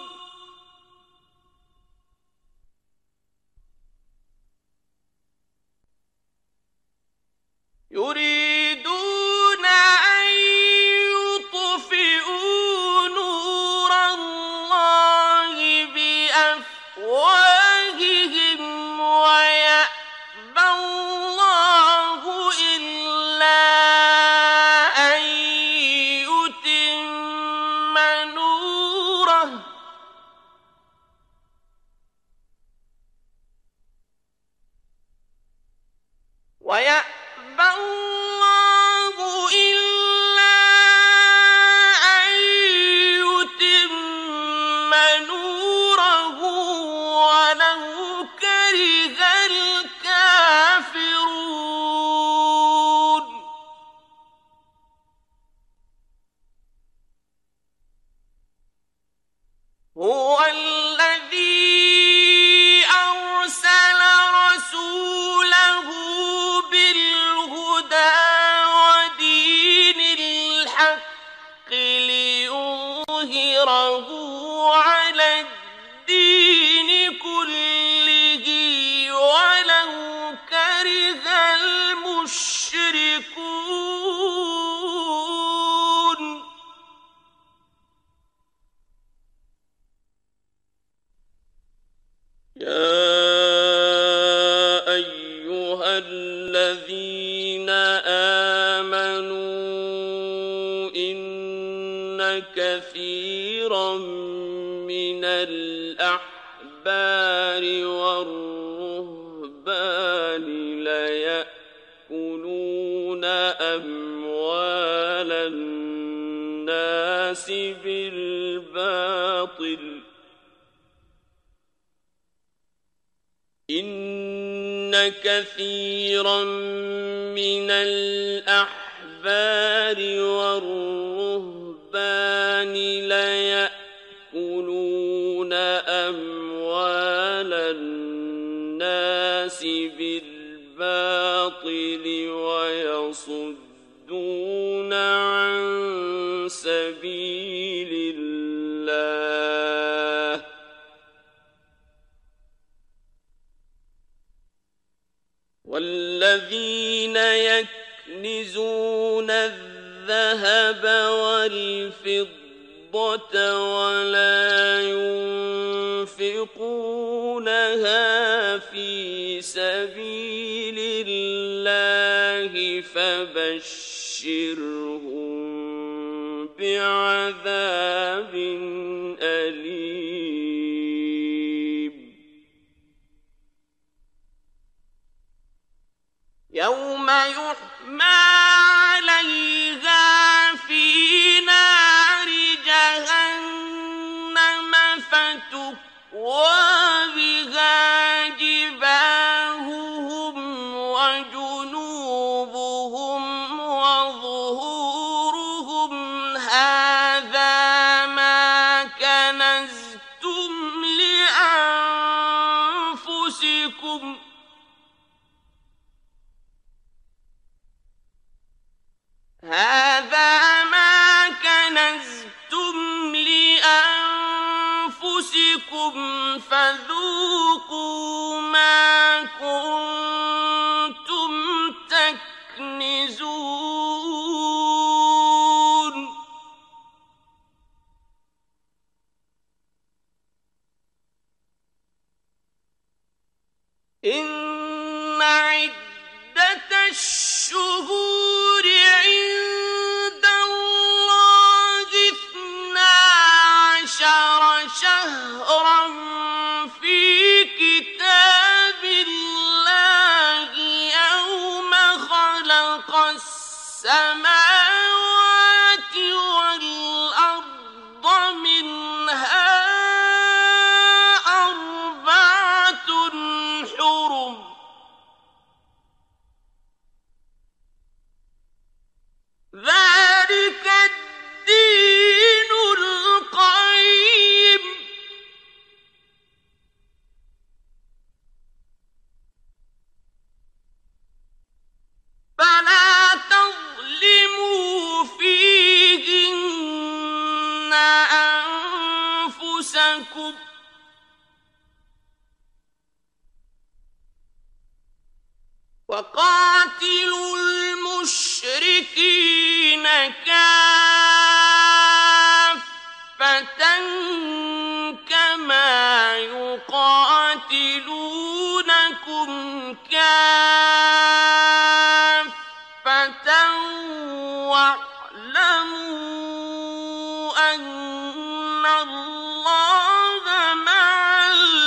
يريدون أن يطفئوا نور الله بأفواههم ويأبى الله إلا أن يتم نوره ويأبى الله إلا أن يتم نوره ولو كره الكافرون هو الذي أرسل رسوله بالهدى ودين الحق ليظهره على الدين كله ولو كره المشركون يا أيها الذين آمنوا إن كثيرا من الأحبار والرهبان ليأكلون أموال الناس بالباطل إن كثيرا من الأحبار والرهبان ليأكلون أموال الناس بالباطل ويصدون عن سبيل الله والذين يكنزون الذهب والفضة ولا ينفقونها في سبيل الله فبشرهم بعذاب أليم يوم يحمى عليها في نار جهنم فتكوى بها جباههم وجنوبهم وظهورهم هذا ما كنزتم لأنفسكم هذا ما كنزتم لأنفسكم فذوقوا ما كنتم تكنزون إن عدة الشهور عند الله 12 شهرا في كتاب الله يوم خلق السماوات والأرض منها أربعة حرم ذلك الدين القيم فلا تظلموا فيهن أنفسكم وقاتلوا المشركين كافة كما يقاتلونكم كافة واعلموا أن الله مع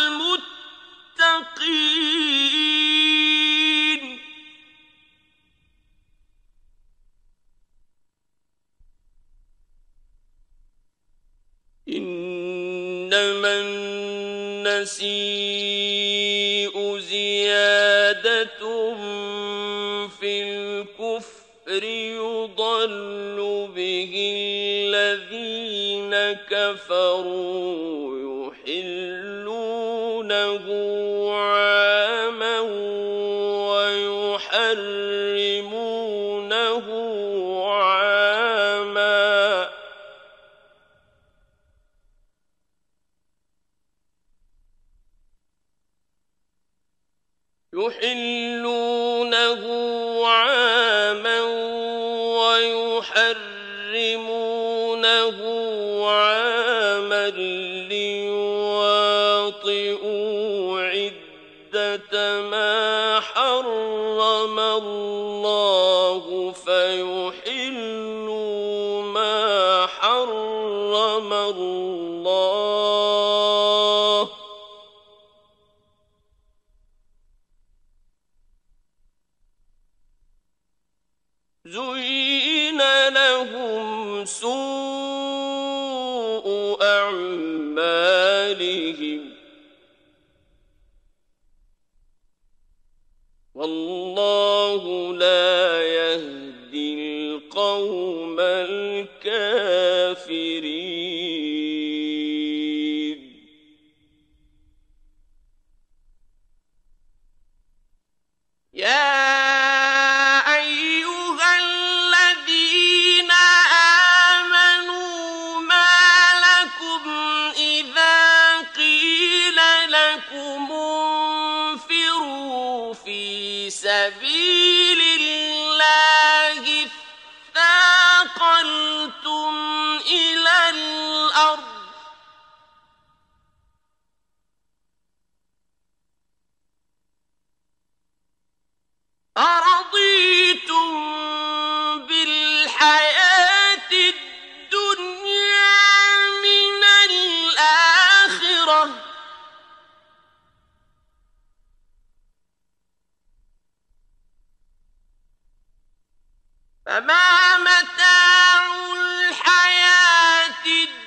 المتقين إنما النسيء زيادة في الكفر يضل به الذين كفروا يحلونه عاما ويحرمونه عاما ويحرمونه عاما ليواطئوا عدة ما حرم الله فيحلوا ما حرم الله زين لهم سوء أعمالهم سبيل الله اثاقلتم إلى الأرض أرضيتم بالحياة الدنيا من الآخرة فما متاع الحياة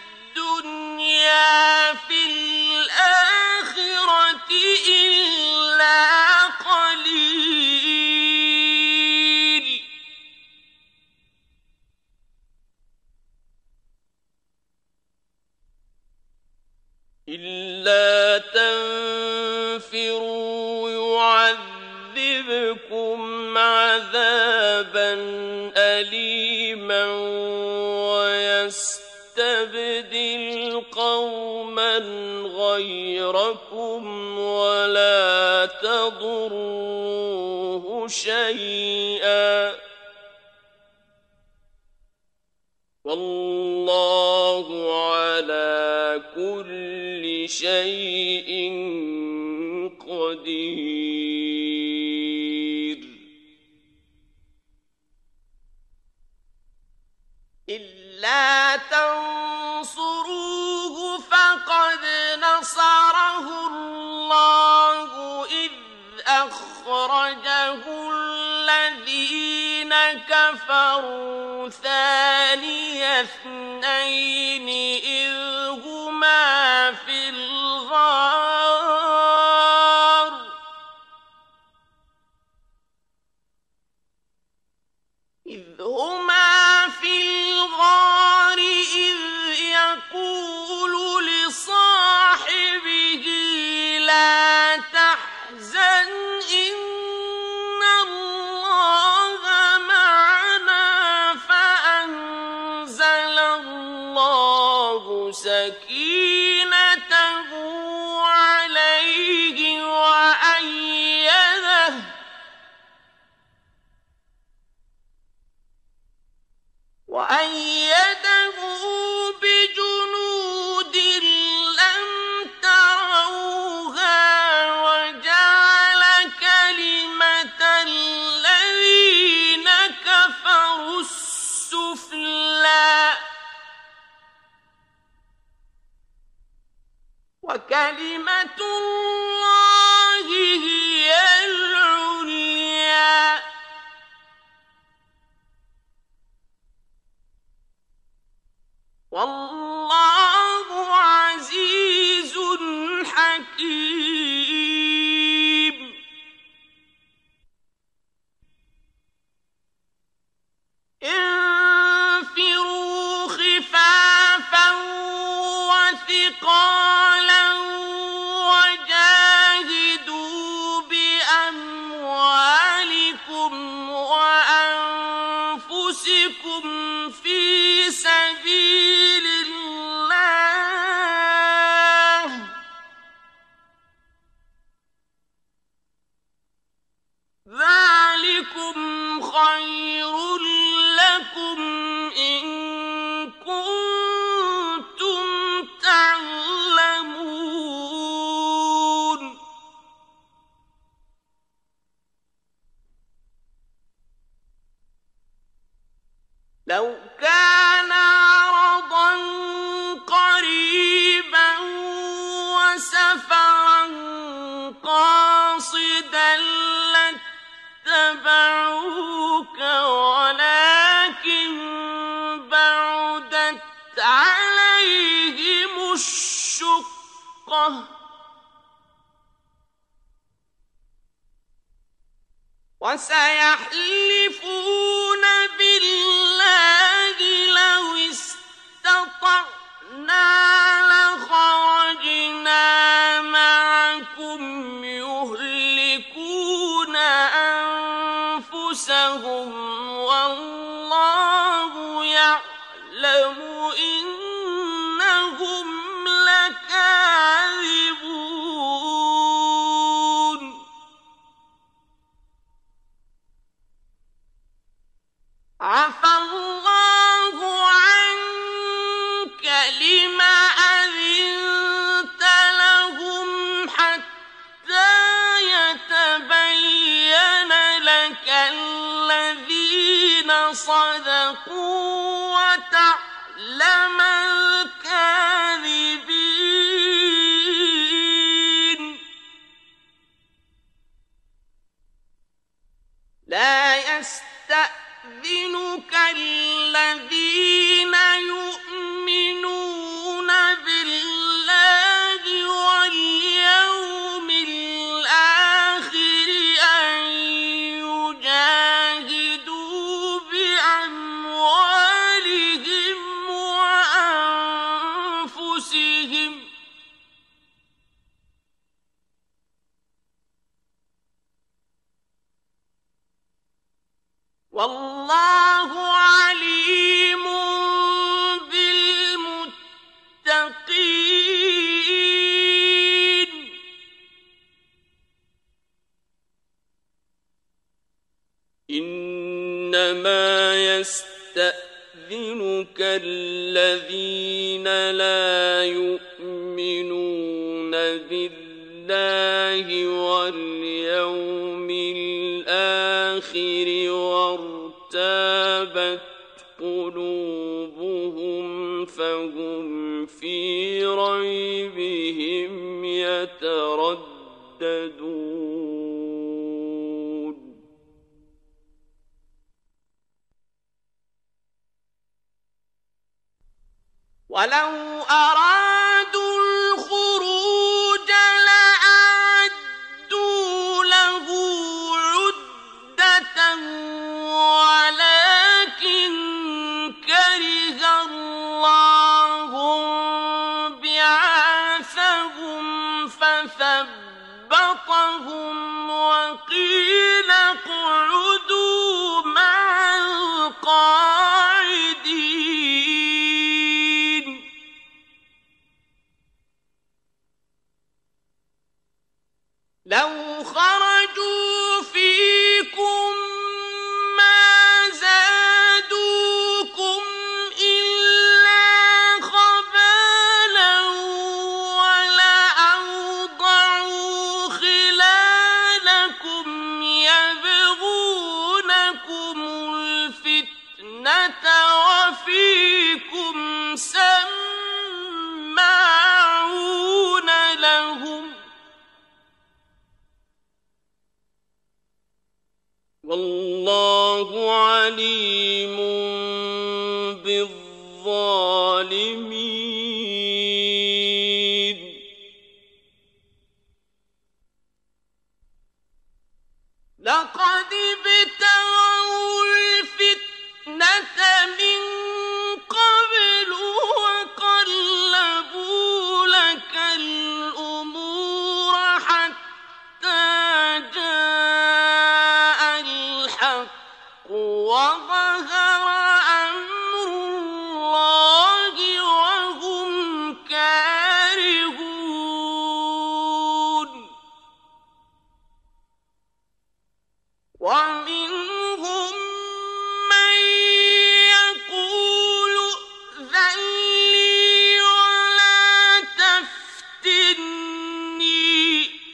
الدنيا في الآخرة إلا قليل إلا تنفروا يعذبكم عذابا أليما ويستبدل قوما غيركم ولا تضروه شيئا والله على كل شيء قدير إلا تنصروه فقد نصره الله إذ أخرجه الذين كفروا ثاني اثنين إذ هما في الغار إذ يقول لصاحبه لا تحزن إن الله معنا فأنزل الله سكينته عليه وأيده بجنود لم تروها وجعل كلمة الذين كفروا السفلى وكلمة الله هي العليا والله عزيز حكيم انفروا خفافا وثقالا وجاهدوا بأموالكم وأنفسكم في سبيل الله ذلكم خير لكم إن كنتم تعلمون لو كان عرضا قريبا وسفرا قاصدا لاتبعوك ولكن بعدت عليهم الشقة وسيحلفون بالله لو استطعنا لخرجنا معكم يهلكون أنفسهم والله يعلم إنهم لكاذبون لا يستأذنك الذين يؤمنون بالله واليوم الآخر أن يجاهدوا بأموالهم وأنفسهم والله عليم بالمتقين. إنما يستأذنك الذين لا يؤمنون بالله واليوم الآخر وارتابت قلوبهم فهم في ريبهم يترددون. ولو أرادوا الخروج لأعدوا له عدة ولكن كره الله بعاثهم فثبطهم وقيل اقعدوا مع القاعدين. لو خرجوا فيكم ما زادوكم إلا خبالا ولأوضعوا خلالكم يبغونكم الفتنة وفيكم سماعون لهم والله عليم بالظالمين. لقد ابتغوا الفتنة من قبل وقلبوا لك الأمور حتى جاء الحق وظهر أمر الله وهم كارهون. ومنهم من يقول ائذن لي ولا تفتني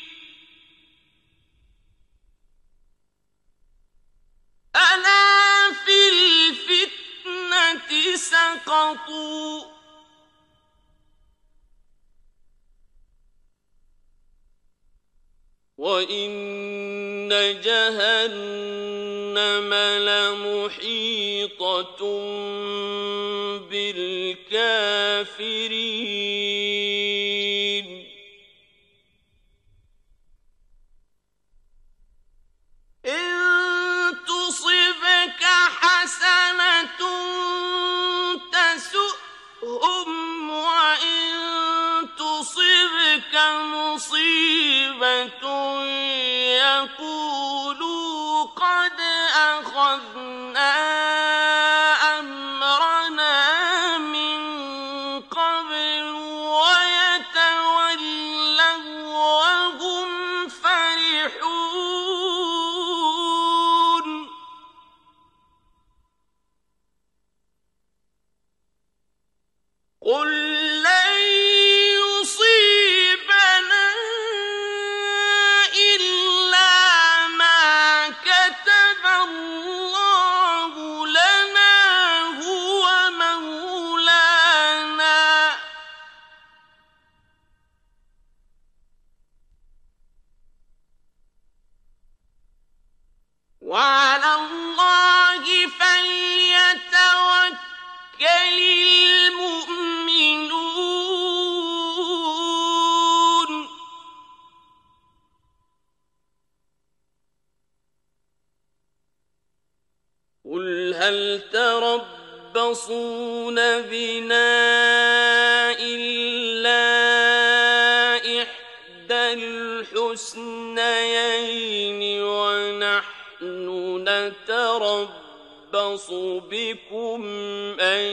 ألا في الفتنة سقطوا وإن جهنم لمحيطة بالكافرين. إن تصبك حسنة تسؤهم وإن تصبك مصيبة يقولوا قد أخذنا أمرنا من قبل ويتولوا وهم فرحون. قل لن يصيبنا إلا ما كتب الله لنا هو مولانا وعلى قل هل تربصون بنا إلا إحدى الحسنيين ونحن نتربص بكم أن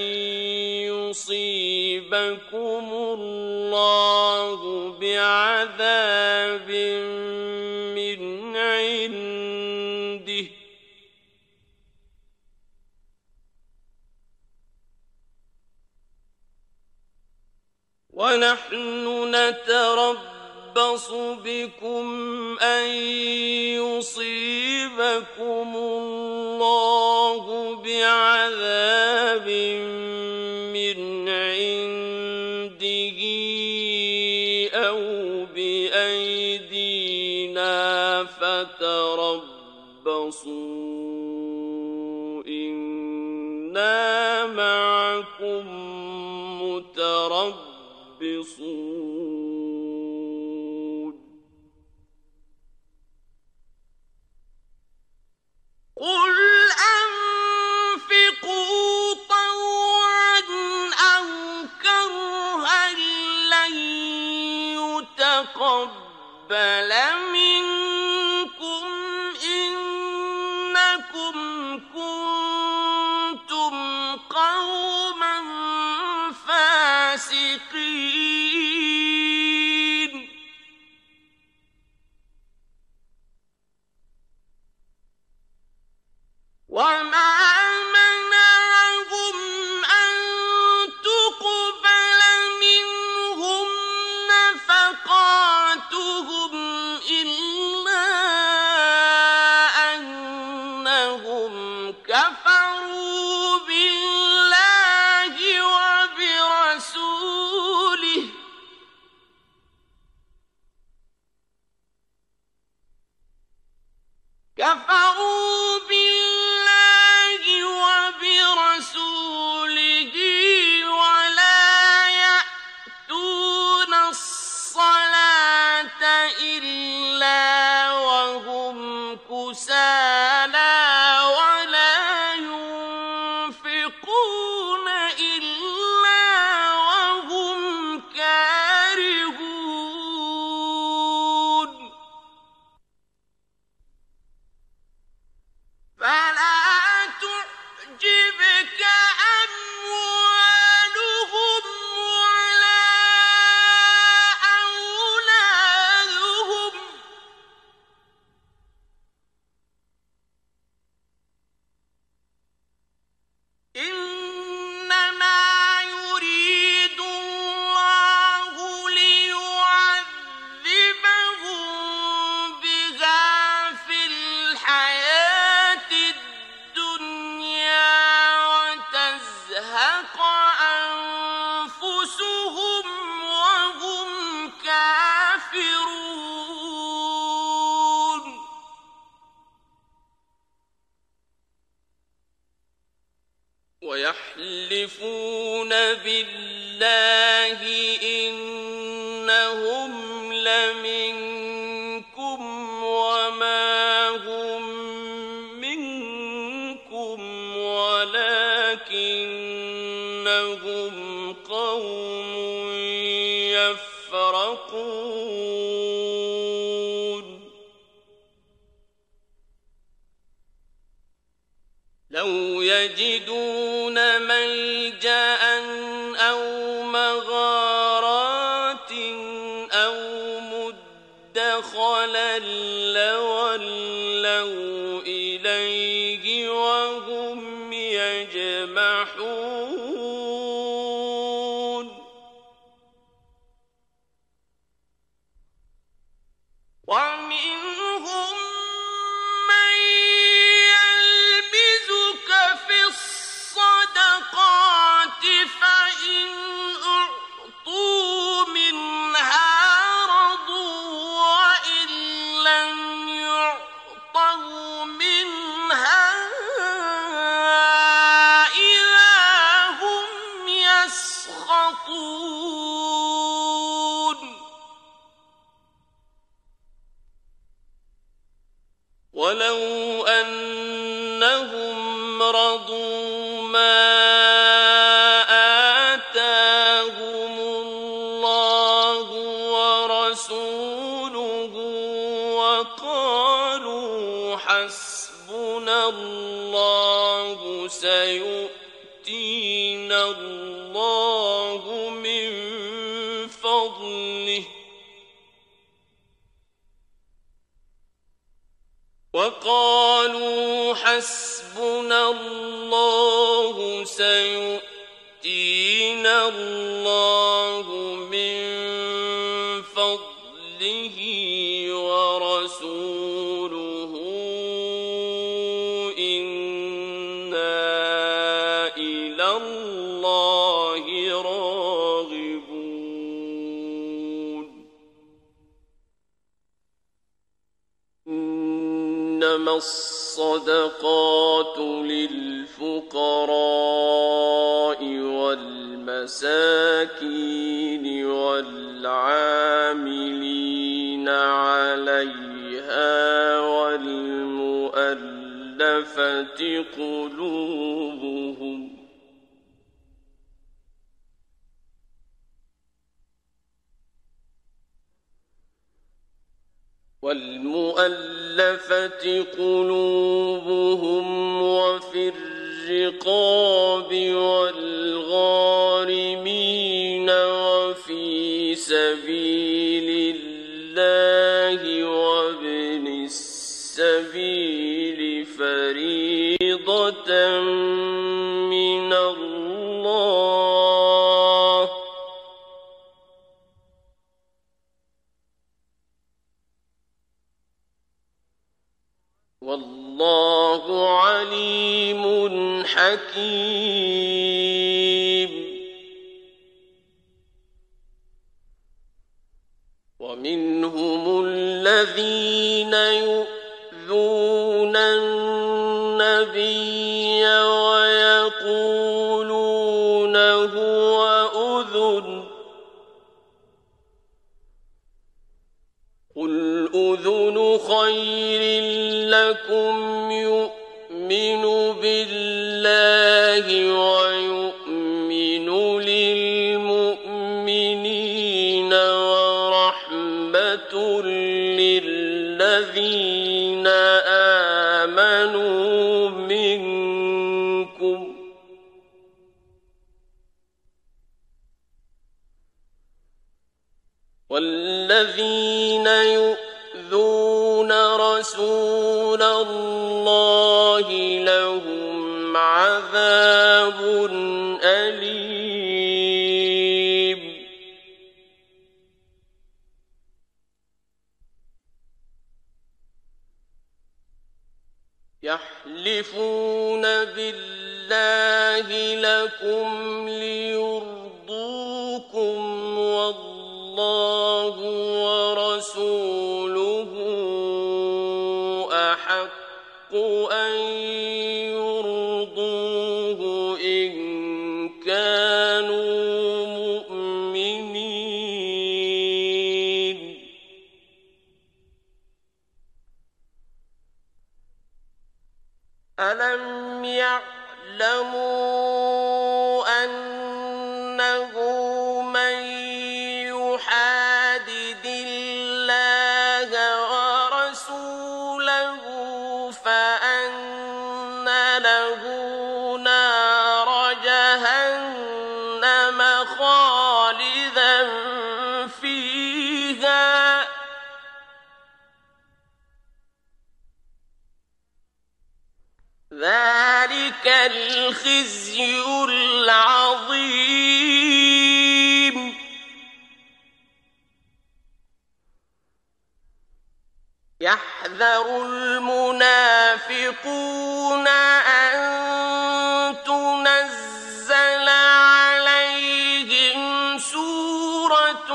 يصيبكم الله بعذاب من عنده ونحن نتربص بكم أن يصيبكم الله بعذاب من عنده أو بأيدينا فتربصوا إنا معكم متربصون قل أنفقوا طوعا أو كرها لن يتقبل منكم إنكم كنتم قوما فاسقين وما منعهم أن تقبل منهم نفقاتهم إلا أنهم كفروا بالله وبرسوله ولا يأتون الصلاة إلا وهم كسالى ولا ينفقون إلا وهم كارهون فلا تعجبك أموالهم ولا أولادهم إنما يريد الله ليعذبهم بها في الحياة الدنيا وتزهق أنفسهم وهم كافرون ويحلفون بالله إنهم لمنكم وما هم منكم ولكنهم قوم يفرقون لو يجدون ملجأ أو مغارات أو مدخلا لولوا إليه وهم يجمحون ومنهم من يلمزك في الصدقات فإن أعطوا منها رضوا وإن لم يعطوا منها إذا هم يسخطون ولو أنهم رضوا ما آتاهم الله ورسوله وقالوا حسبنا الله سيؤتينا الله من فضله وقالوا حسبنا الله سيؤتينا الله من فضله ورسوله إنا إلى الله راغبون إنما الصدقات للفقراء والمساكين والعاملين عليها والمؤلفة قلوبهم وفي الرقاب والغارمين وفي سبيل الله وابن السبيل فريضة من الله والله عليم حكيم ومنهم الذين يؤذون النبي ويقولون هو أذن قل أذن خير لكم يؤمن بالله ويؤمن للمؤمنين ورحمة للذين آمنوا منكم والذين يؤذون رسول الله لهم عذاب أليم يحلفون بالله لكم ليرضوكم والله ورسوله أحق أن يرضوه إن كانوا مؤمنين ألم يعلموا أنه من يحادد الله ورسوله فأن له نار جهنم خالدا فيها ذلك الخزي العظيم يحذر المنافقون أن تنزل عليهم سورة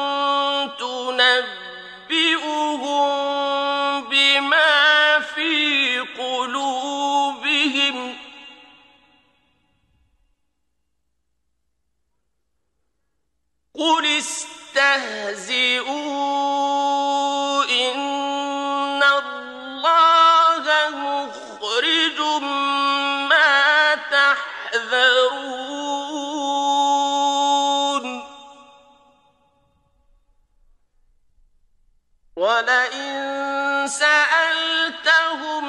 تنبئهم بما في قلوبهم قل استهزئوا إن الله مخرج ما وَلَئِن سَأَلْتَهُمْ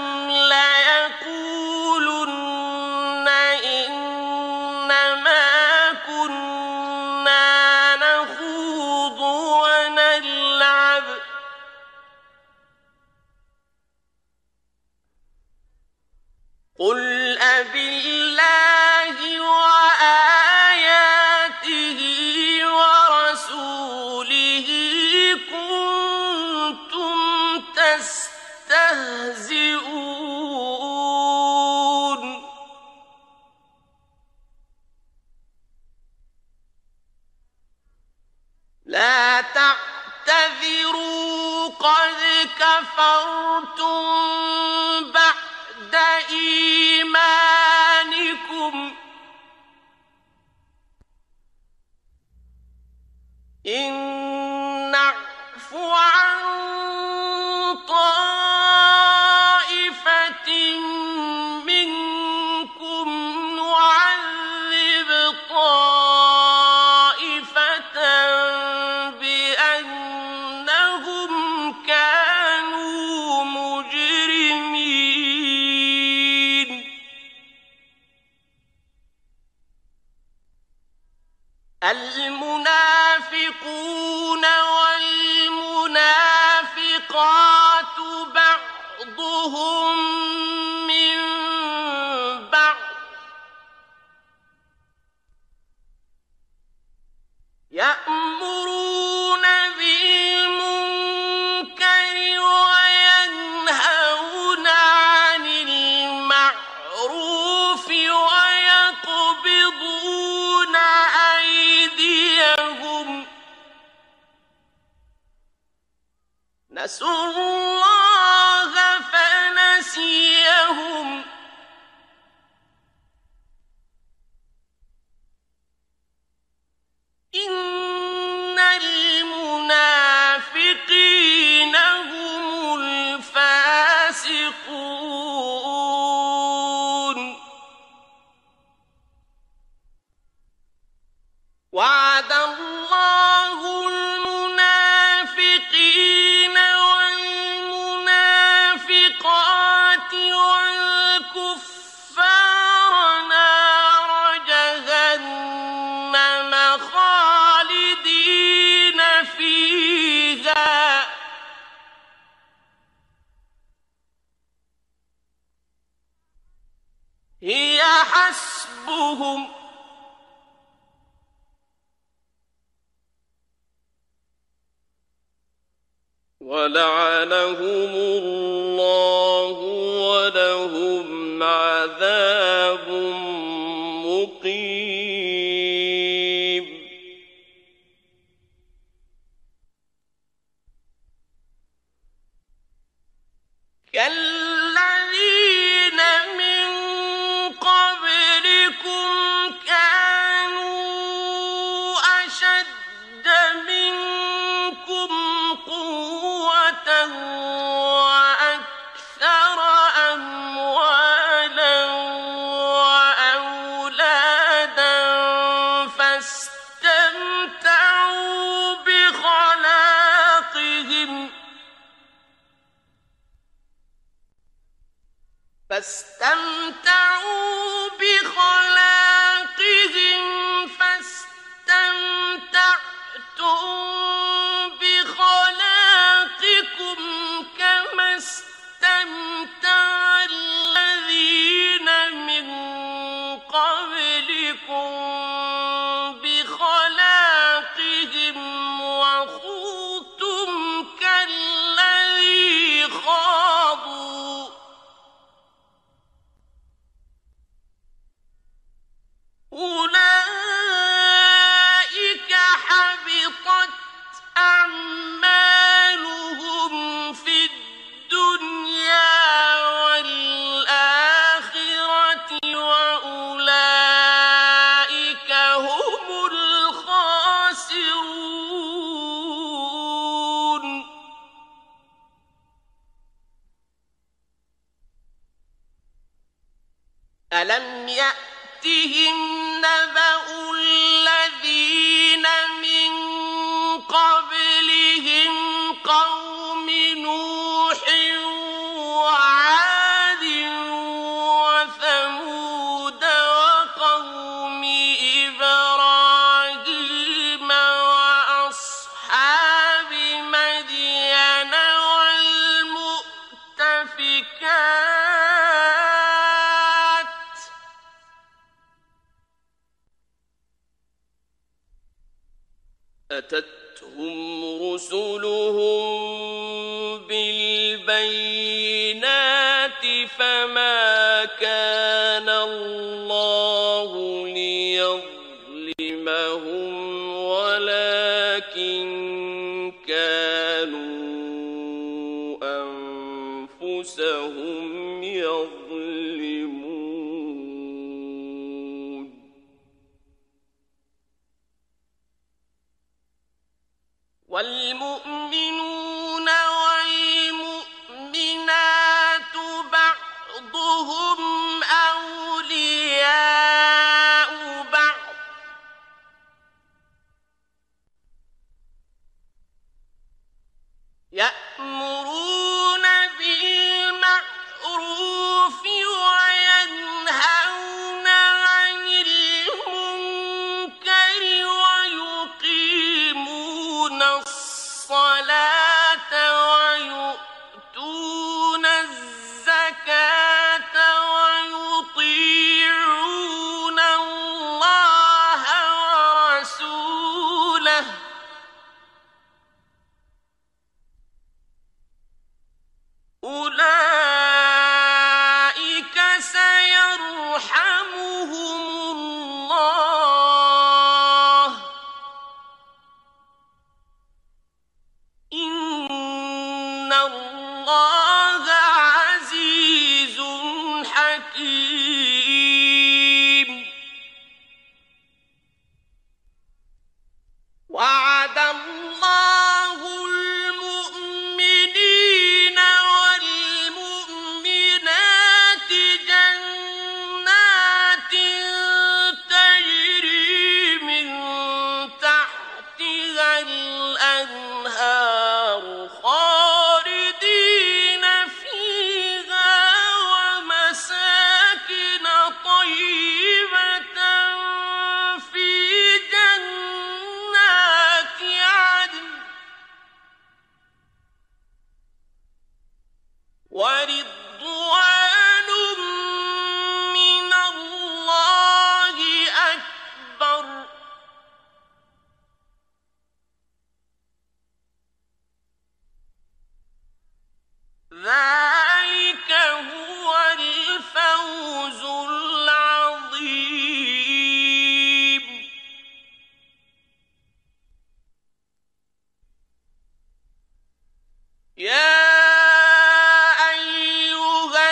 لَيَقُولُنَّ إِنَّمَا كُنَّا نَخُوضُ وَنَلْعَبُ ۚ قُلْ أَبِاللَّهِ وَآيَاتِهِ وَرَسُولِهِ كُنتُمْ تَسْتَهْزِئُونَ لَا تَعْتَذِرُوا قَدْ كَفَرْتُم بَعْدَ إِيمَانِكُمْ إِن نَّعْفُ عَن طَائِفَةٍ مِّنكُمْ نُعَذِّبْ طَائِفَةً بِأَنَّهُمْ كَانُوا مُجْرِمِينَ المنافقون والمنافقات بعضهم من بعض يأمرون بالمنكر وينهون عن المعروف ويقبضون أيديهم نسوا الله فنسيهم إن المنافقين هم الفاسقون وعد الله المنافقين والمنافقات والكفار نار جهنم خالدين فيها هي حسبهم ولعنهم الله ولهم عذاب مقيم كالذين من قبلكم كانوا أشد منكم قوة وأكثر أموالا وأولادا فاستمتعوا بخلاقهم فاستمتعتم بخلاقكم كما استمتع الذين من قبلكم بخلاقهم وخضتم كالذي خاضوا أولئك حبطت أعمالهم في الدنيا والآخرة وأولئك هم الخاسرون ألم يأتهم نبأ الذين من قبلهم قوم أتتهم رسلهم بالبينات فما كان الله ليظلمهم ولكن كانوا أنفسهم يظلمون. والمؤمنون والمؤمنات بعضهم أولياء بعض يأمرون بالمعروف وينهون عن المنكر ويقيمون الصلاة ويؤتون الزكاة ويطيعون الله ورسوله أولئك سيرحمهم الله إن الله عزيز حكيم. وعد الله المؤمنين والمؤمنات جنات تجري من تحتها الأنهار خالدين فيها ومساكن طيبة في جنات عدن ورضوان من الله أكبر. ذلك هو الفوز العظيم. يا أيها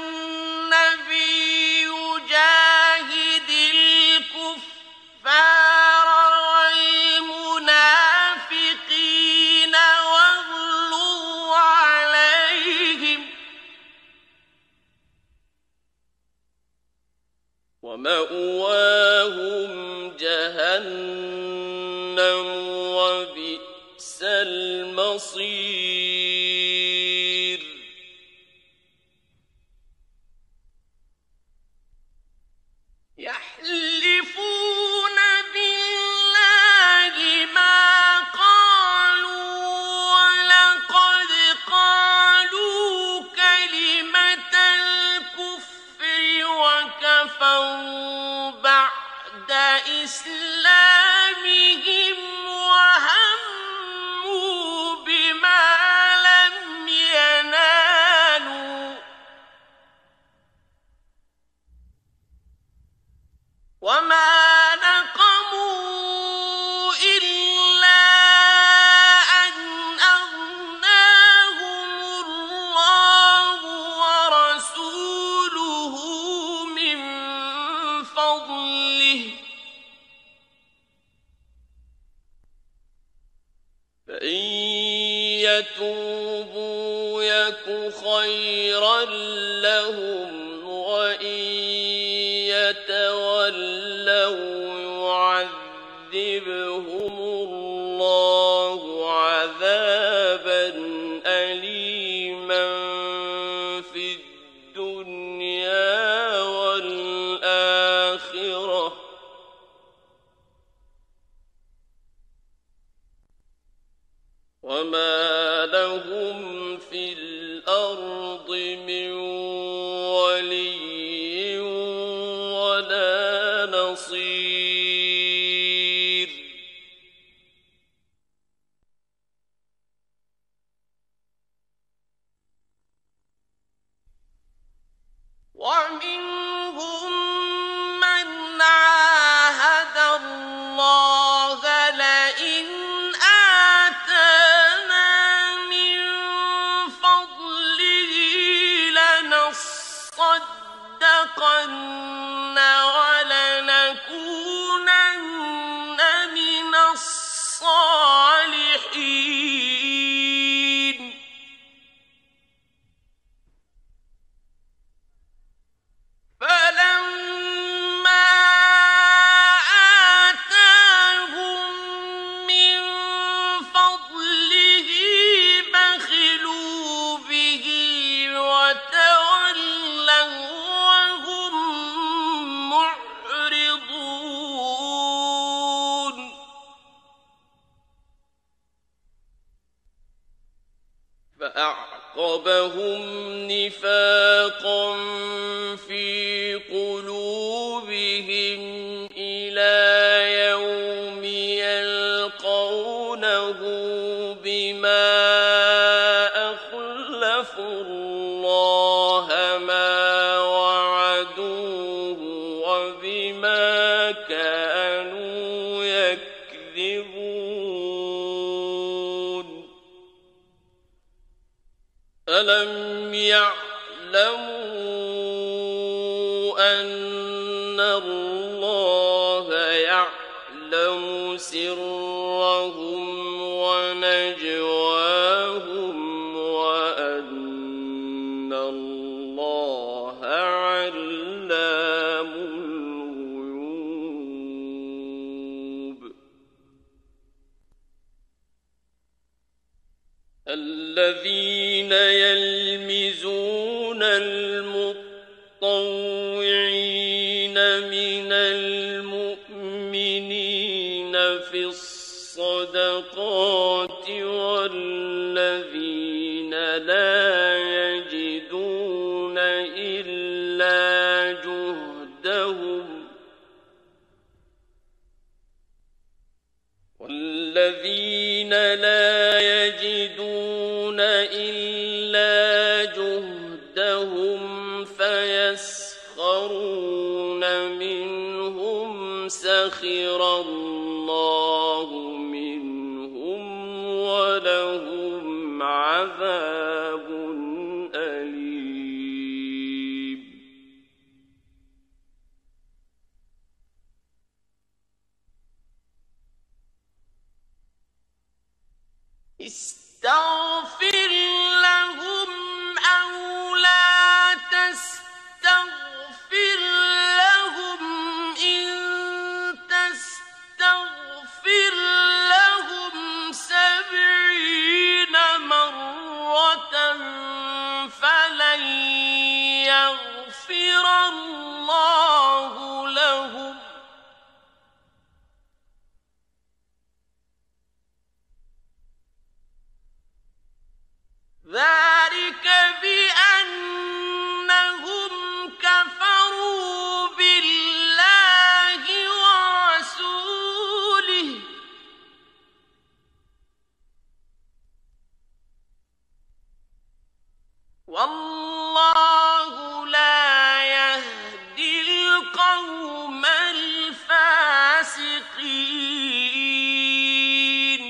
النبي جاهد الكفار والمنافقين واغلظ عليهم ومأواهم جهنم وبئس المصير. يحلفون بالله ما قالوا ولقد قالوا كلمة الكفر وكفروا بعد إسلامهم وهموا بما لم ينالوا وما نقموا إلا أن أغناهم الله ورسوله من فضله فإن يتوبوا يك خيرا لهم وإن يتولوا يعذبهم الله عذابا أليما في الدنيا والآخرة وما لهم في الأرض من ومنهم من عاهد الله لئن آتانا من فضله لنصدقن ولنكونن من الصالحين فلما آتاهم من فضله بخلوا به وتولوا وهم معرضون فأعقبهم نفاقا في قلوبهم إلى يوم يلقونه بما أخلفوا الله ما وعدوه وبما كانوا يكذبون ألم يعلموا أن الله يعلم سرهم ونجواهم وأن الله علام الغيوب الذين يلمزون المطوعين من المؤمنين في الصدقات والذين لا يجدون إلا جهدهم فيسخرون منهم سخر الله منهم ولهم عذاب أليم استغفر لهم أو لا تستغفر لهم إن تستغفر لهم 70 مرة فلن يغفر الله لهم ذلك بأنهم كفروا بالله ورسوله والله لا يهدي القوم الفاسقين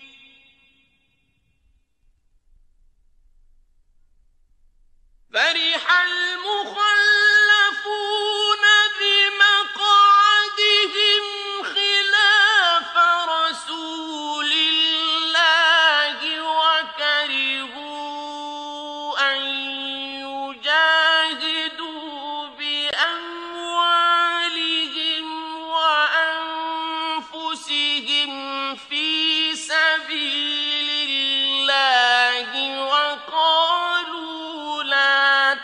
فرح المخلفون بمقعدهم خلاف رسول الله وكرهوا أن يجاهدوا بأموالهم وأنفسهم في سبيل الله وقالوا لا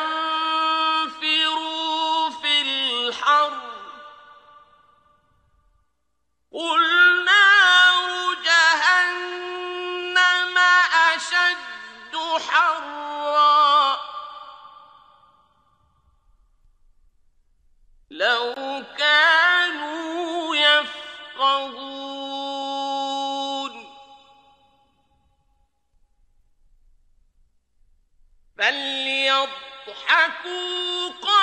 تنفروا في الحر قل نار جهنم أشد حرا لو كانوا يفقهون فليضحكوا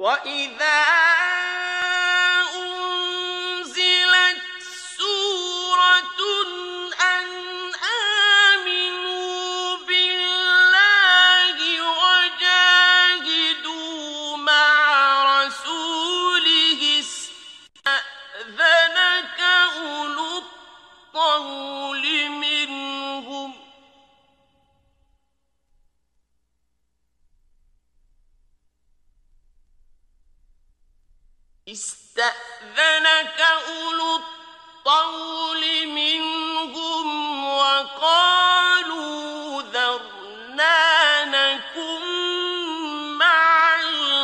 وَإِذَا أُنزِلَتْ سُورَةٌ أَنْ آمِنُوا بِاللَّهِ وَجَاهِدُوا مَعَ رَسُولِهِ اسْتَأْذَنَكَ أُولُو الطَّوْلِ مِنْهُمْ وَقَالُوا ذَرْنَا نَكُن مَّعَ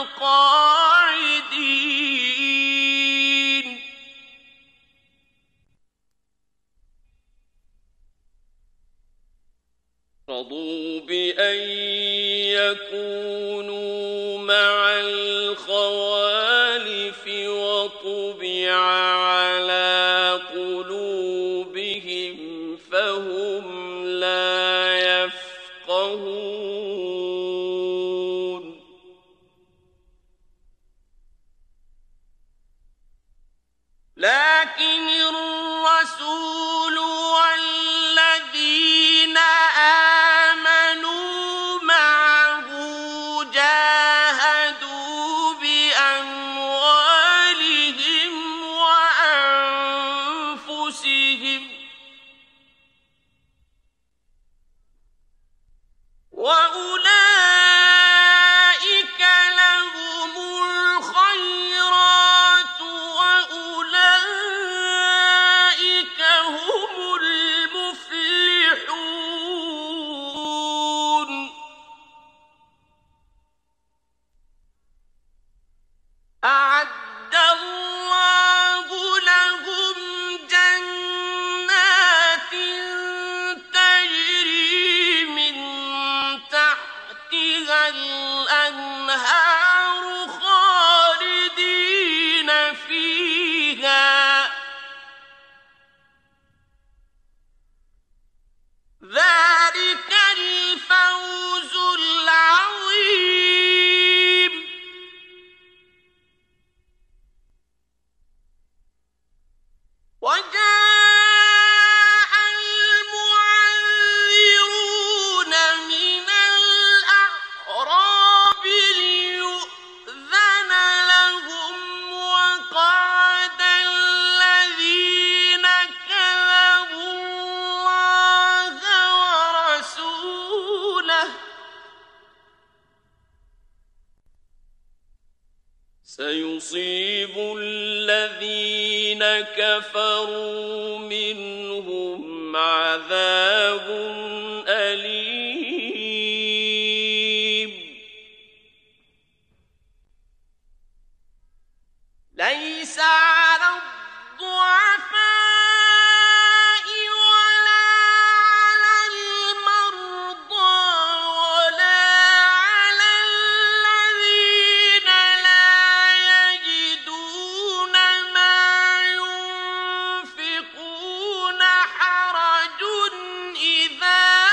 الْقَاعِدِينَ رَضُوا بِأَن يَكُونُوا مَعَ الْخَوَالِفِ وَطُبِعَ عَلَىٰ قُلُوبِهِمْ فَهُمْ لَا يَفْقَهُونَ لَٰكِنِ الرَّسُولُ وَالَّذِينَ آمَنُوا مَعَهُ جَاهَدُوا بِأَمْوَالِهِمْ وَأَنفُسِهِمْ وَأُولَٰئِكَ لَهُمُ الْخَيْرَاتُ وَأُولَٰئِكَ هُمُ الْمُفْلِحُونَ أَعَدَّ اللَّهُ لَهُمْ جَنَّاتٍ تَجْرِي مِن تَحْتِهَا الْأَنْهَارُ خَالِدِينَ فِيهَا ذَلِكَ الْفَوْزُ الْعَظِيمُ وَجَاءَ الْمُعَذِّرُونَ مِنَ الْأَعْرَابِ لِيُؤْذَنَ لَهُمْ وَقَعَدَ الَّذِينَ كَذَبُوا اللَّهَ وَرَسُولَهُ سَيُصِيبُ الَّذِينَ كَفَرُوا مِنْهُمْ عَذَابٌ أَلِيمٌ لَيْسَ عَلَى الضُّعَفَاءِ وَلَا عَلَى الْمَرْضَىٰ وَلَا عَلَى الَّذِينَ لَا يَجِدُونَ مَا يُنفِقُونَ حَرَجٌ إِذَا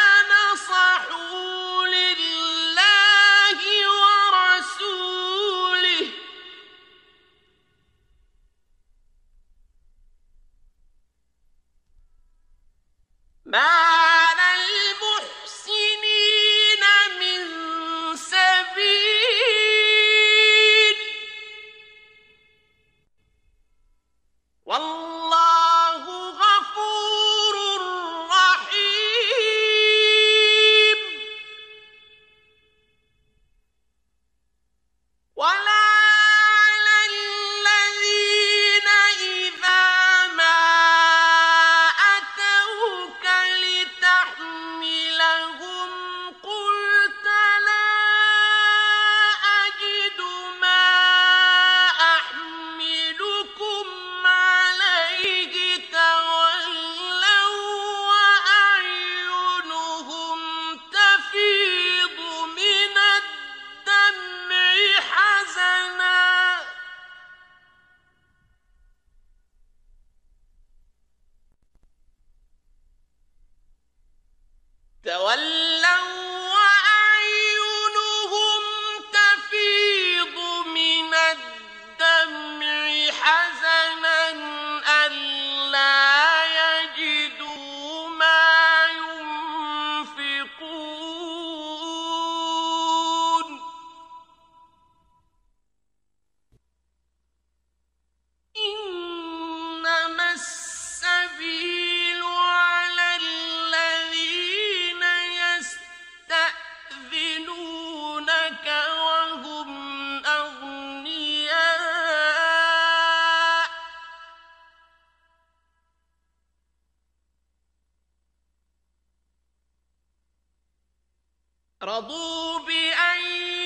رضوا بأن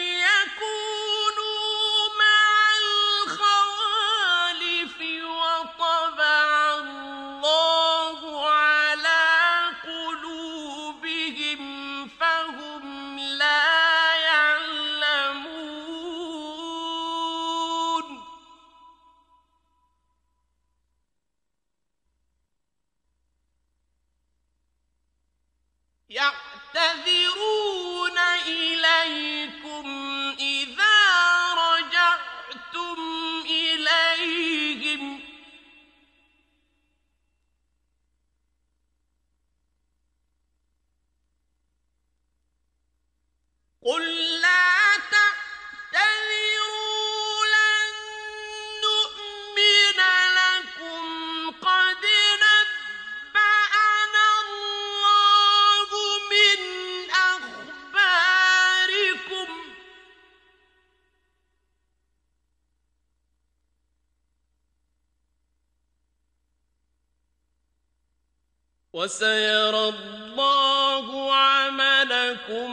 يكونوا مع الخوالف وطبع الله على قلوبهم فهم لا يعلمون يعتذرون إليكم إذا رجعتم إليهم قل لا تعتذروا لن نؤمن لكم قد نبأنا الله من أخباركم وسيرى الله عملكم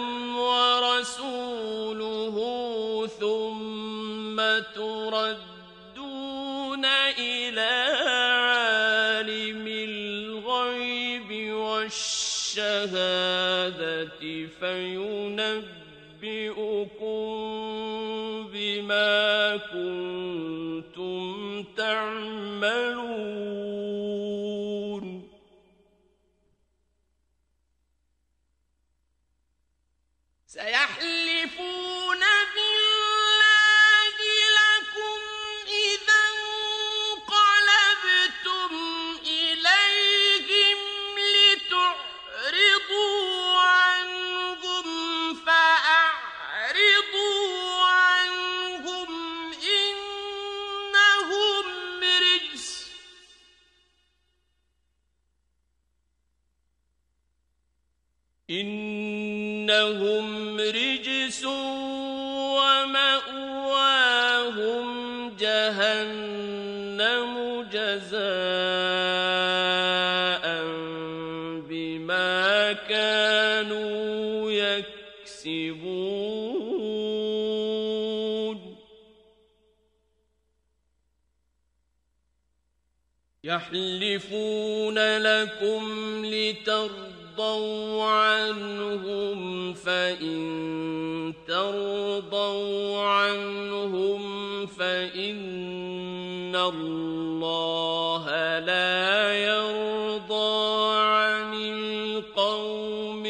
ورسوله ثم تردون إلى عالم الغيب والشهادة فينبئكم بما كنتم تعملون سيحلفون بالله لكم إذا انقلبتم إليهم لتعرضوا عنهم فأعرضوا عنهم إنهم رجس ومأواهم جهنم جزاء بما كانوا يكسبون يحلفون لكم لترضوا عنهم فإن ترضوا عنهم فإن الله لا يرضى عن القوم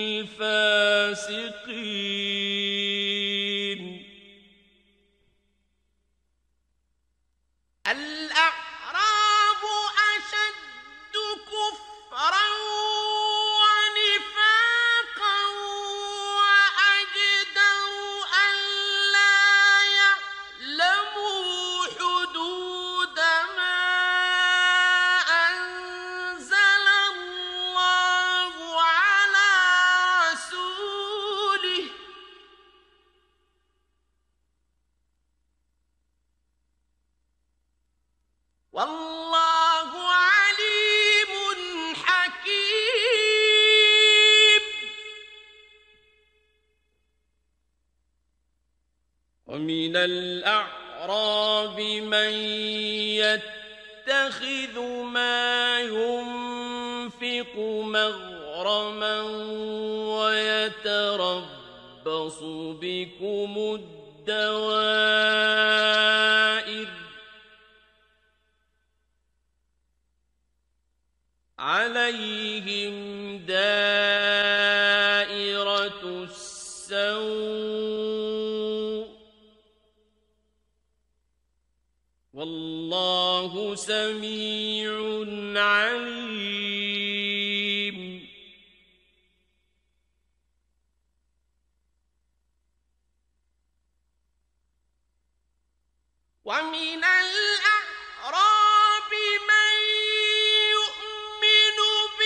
الفاسقين الأعراب أشد كفرا ونفاقا وأجدر ألا يعلموا حدود ما أنزل الله على رسوله والله عليم حكيم ومن الأعراب من يتخذ ما ينفق مغرما ويتربص بكم الدوائر عليهم دائرة السوء والله سميع عليم ومن الأعراب من يؤمن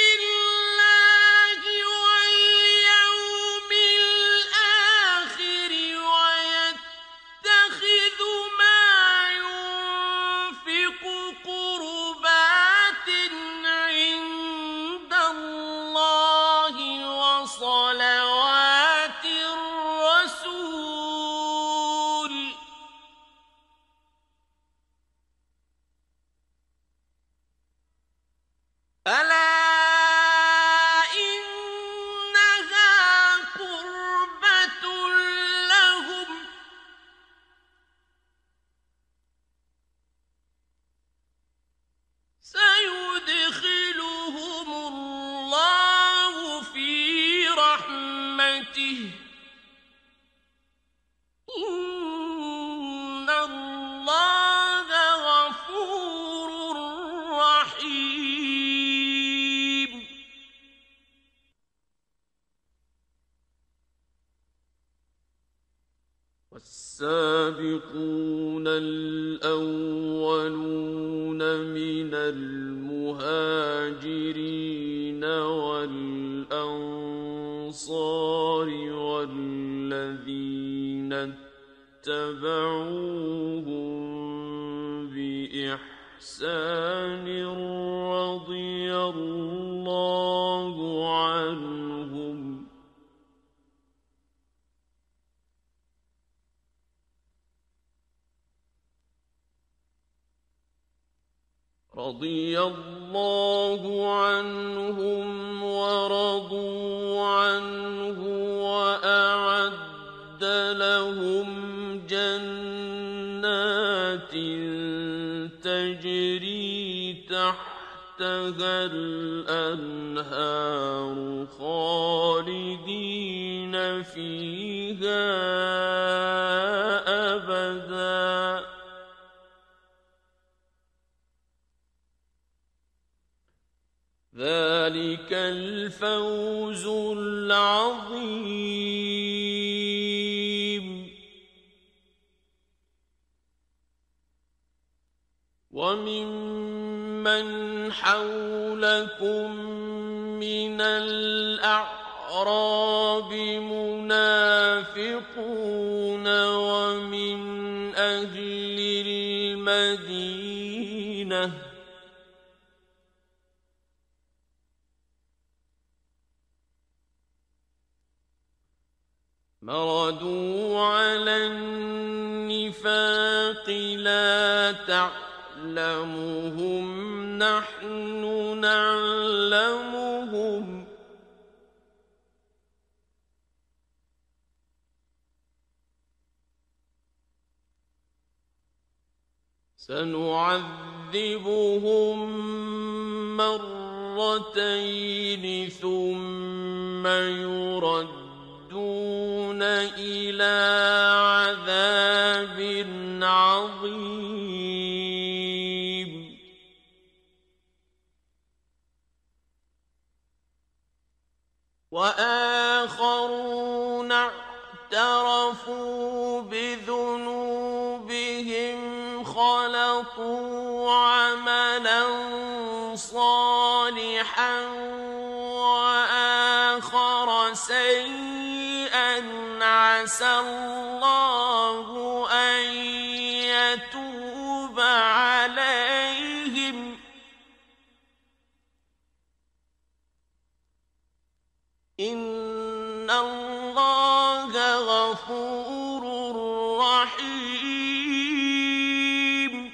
بالله واليوم الآخر ويتخذ ما ينفق قربات عند الله وصلوات الرسول السابقون الأولون من المهاجرين والأنصار والذين اتبعوهم بإحسان رضي الله عنهم ورضوا عنه وأعد لهم جنات تجري تحتها الأنهار خالدين فيها أبدا ذلك الفوز العظيم وممن حولكم من الأعراب منافقون ومن أهل المدينة مردوا على النفاق لا تعلمهم نحن نعلمهم سنعذبهم مرتين ثم يردون إلى عذاب عظيم وآخرون اعترفوا بذنوبهم خلطوا عملا صالحا وآخر سيئا عسى الله أن يتوب عليهم إن الله غفور رحيم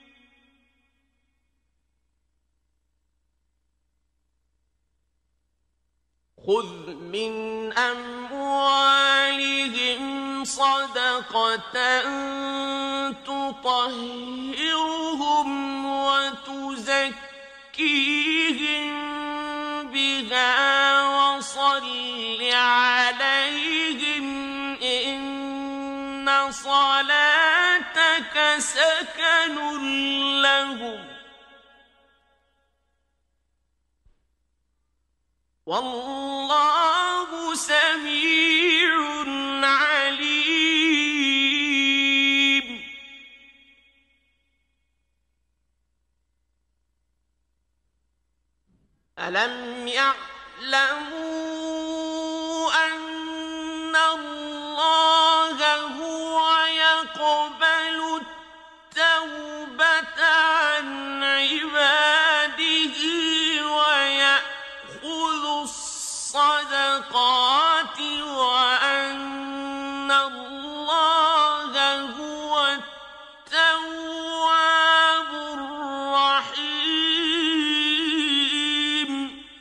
خذ من أموالهم صدقة تطهرهم وتزكيهم بها وصل عليهم إن صلاتك سكن لهم والله سميع عليم ألم يعلموا أن الله هو يقبل التوبة عن عباده ويأخذ الصدقات وأن الله هو التواب الرحيم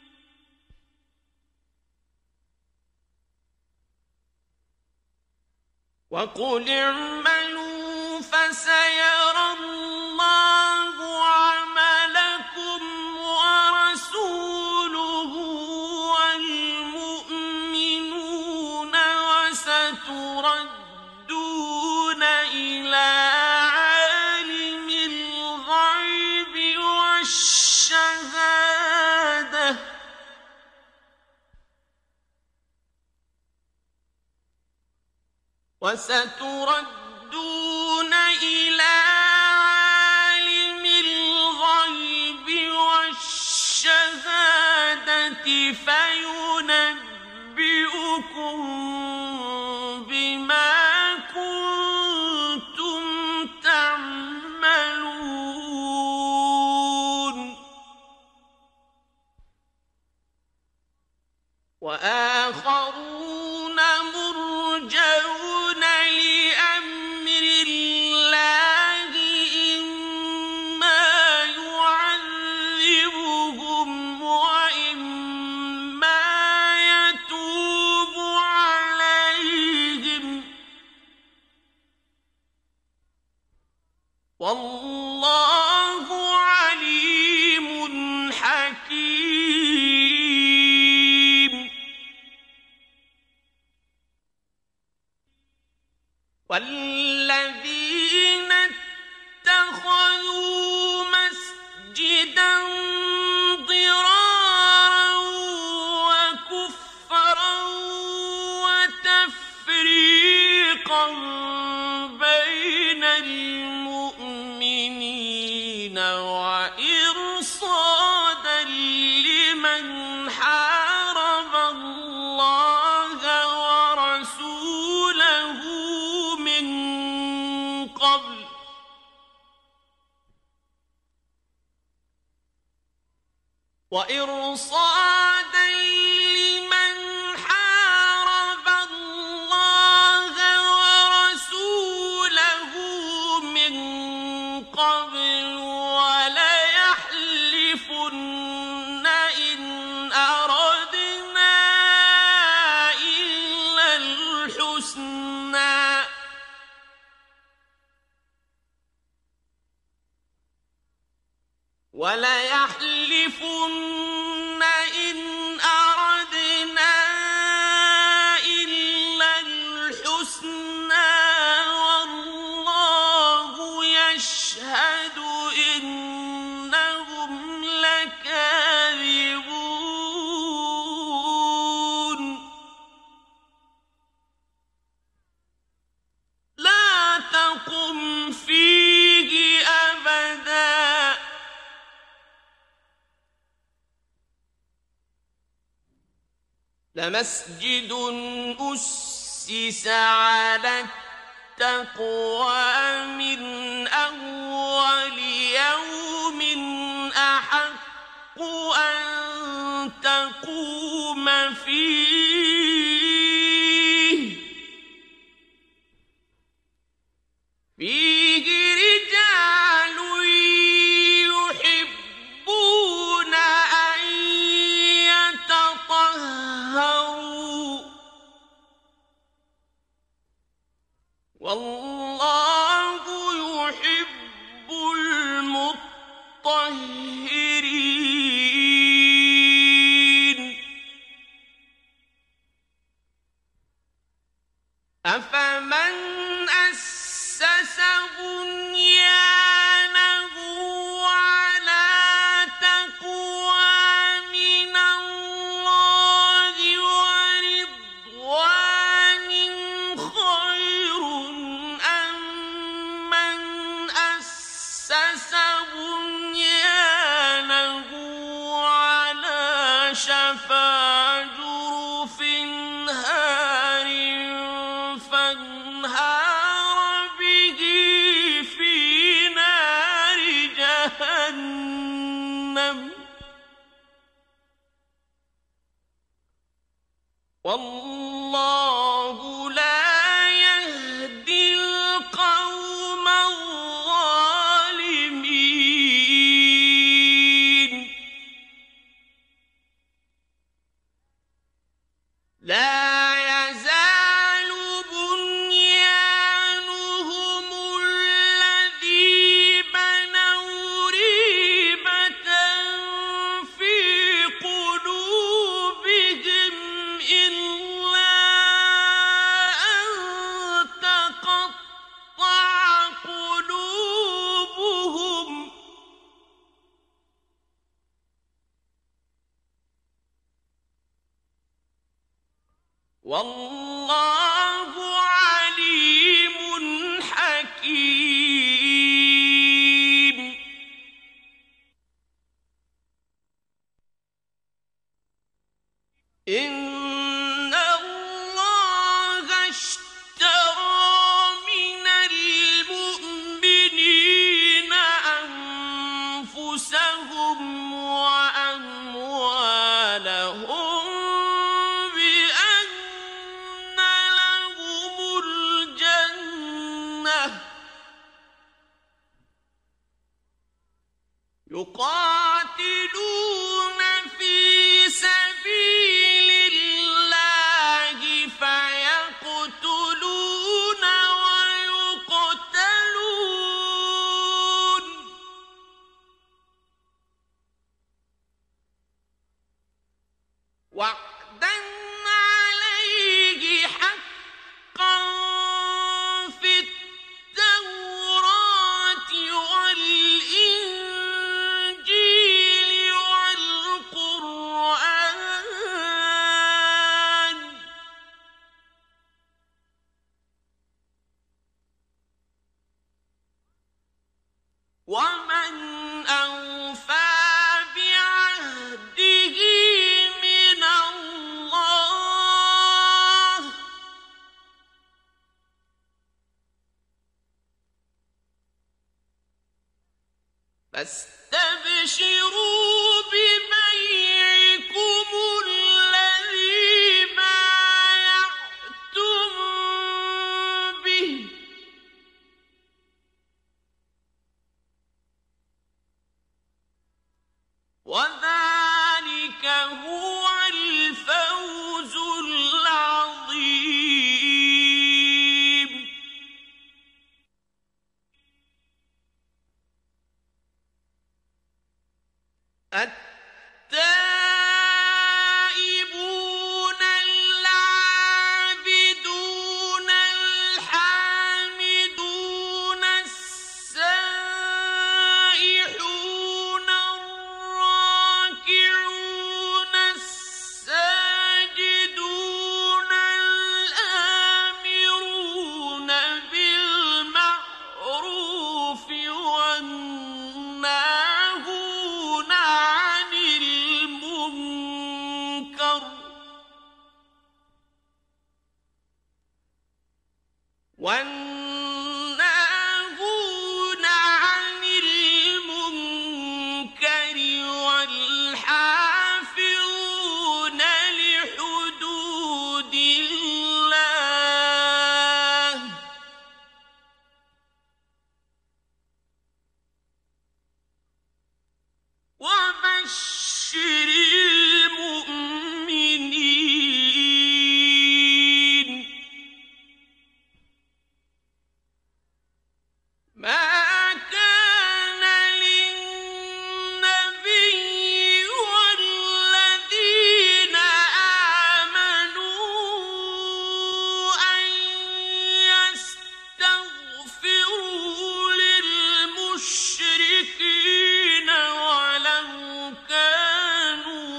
وقل اعملوا فسيرى الله عملكم ورسوله والمؤمنون وستردون إلى عالم الغيب والشهادة والله عليم حكيم والذين اتخذوا مسجدا ضرارا وكفرا وتفريقا بين المؤمنين وإرصادا لمن حارب الله ورسوله من قبل وليحلفن إن أردنا إلا الحسنى والله يشهد إنهم لكاذبون لا تقم فيه أبدا لمسجد أسس على التقوى من أول يوم أحق أن تقوم فيه رجال يحبون أن يتطهروا والله يحب المطهرين أفمن أسس بنيانه على تقوى من الله ورضوان خير أم من أسس بنيانه على شفا جرف هار فانهار به في نار جهنم والله لا يهدي القوم الظالمين لا يزال بنيانهم الذي بنوا ريبة في قلوبهم إلا أن تقطع قلوبهم والله عليم حكيم إن الله اشترى من المؤمنين أنفسهم وأموالهم بأن لهم الجنة يقاتلون في سبيل الله فيقتلون ويقتلون ومن أوفى بعهده من الله فاستبشروا ببيعكم الذي بايعتم به وذلك هو الفوز العظيم. التائبون العابدون الحامدون السائحون الراكعون الساجدون الآمرون بالمعروف والناهون عن المنكر والحافظون لحدود الله وبشر المؤمنين. ما كان للنبي والذين آمنوا أن يستغفروا للمشركين ولو كانوا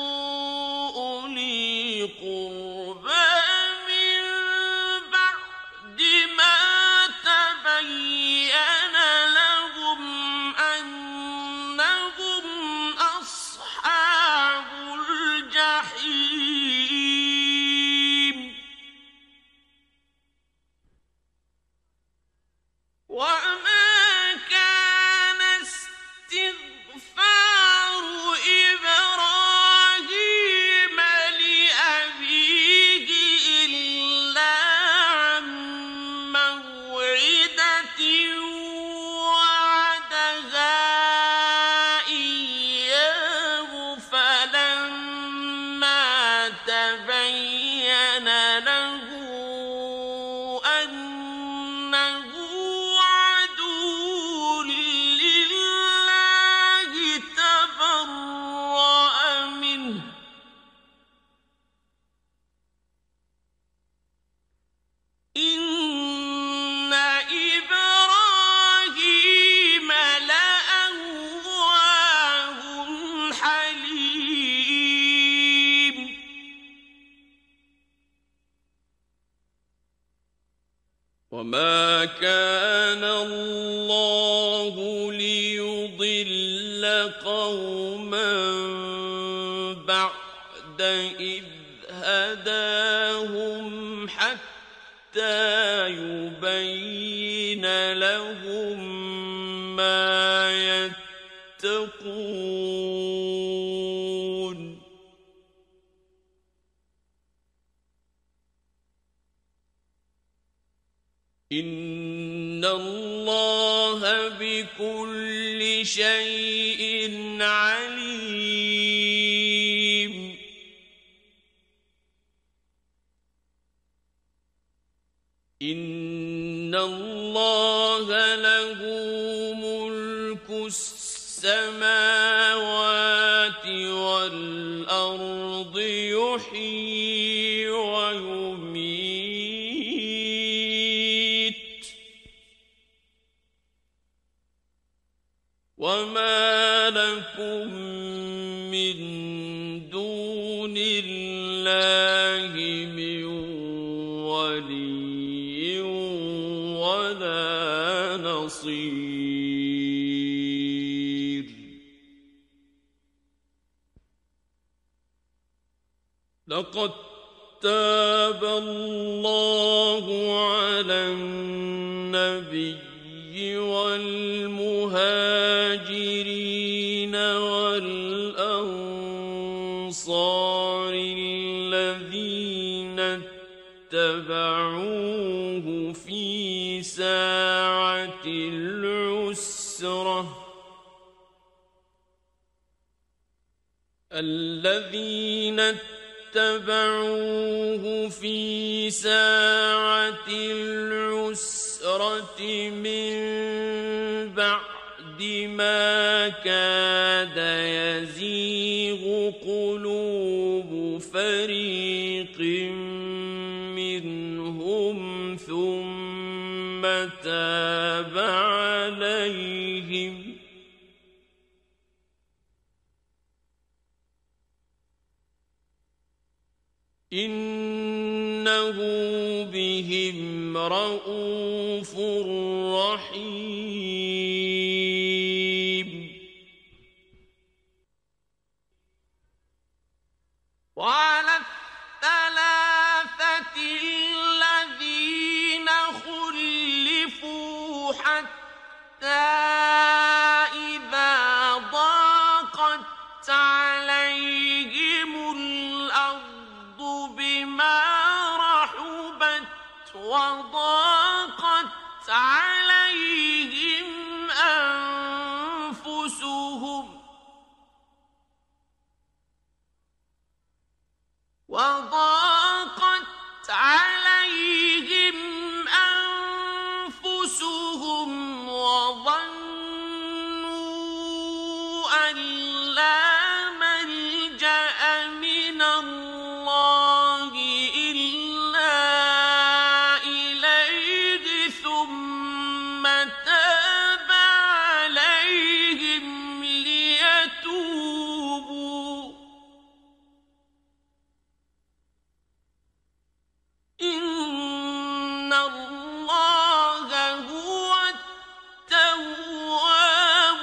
أولي قربى من بعد ما تبين لهم أنهم أصحاب الجحيم. وما كان استغفار إبراهيم لأبيه إلا عن موعدة وعدها إياه فلما تبين له أنه عدو لله تبرأ منه إن إبراهيم لأواه حليم. وما كان الله ليضل قوما بعد إذ هداهم حتى يبين لهم ما يتقون. إن الله بكل شيء عليم. إن الله له ملك السماوات والأرض يحيي ويميت وما لكم من دون الله من ولي ولا نصير. لقد تاب الله على النبي والمهاجرين والأنصار الذين اتبعوه في ساعة العسرة من بعد ما كاد يزيغ قلوب فريق منهم ثم تاب عليهم إنه بهم رءوف رحيم. وعلى الثلاثة الذين خلفوا حتى إذا ضاقت عليهم الأرض بما رحبت وضاقت عليهم أنفسهم وظنوا أن لا ملجأ من الله إلا إليه ثم تاب عليهم ليتوبوا إن الله هو التواب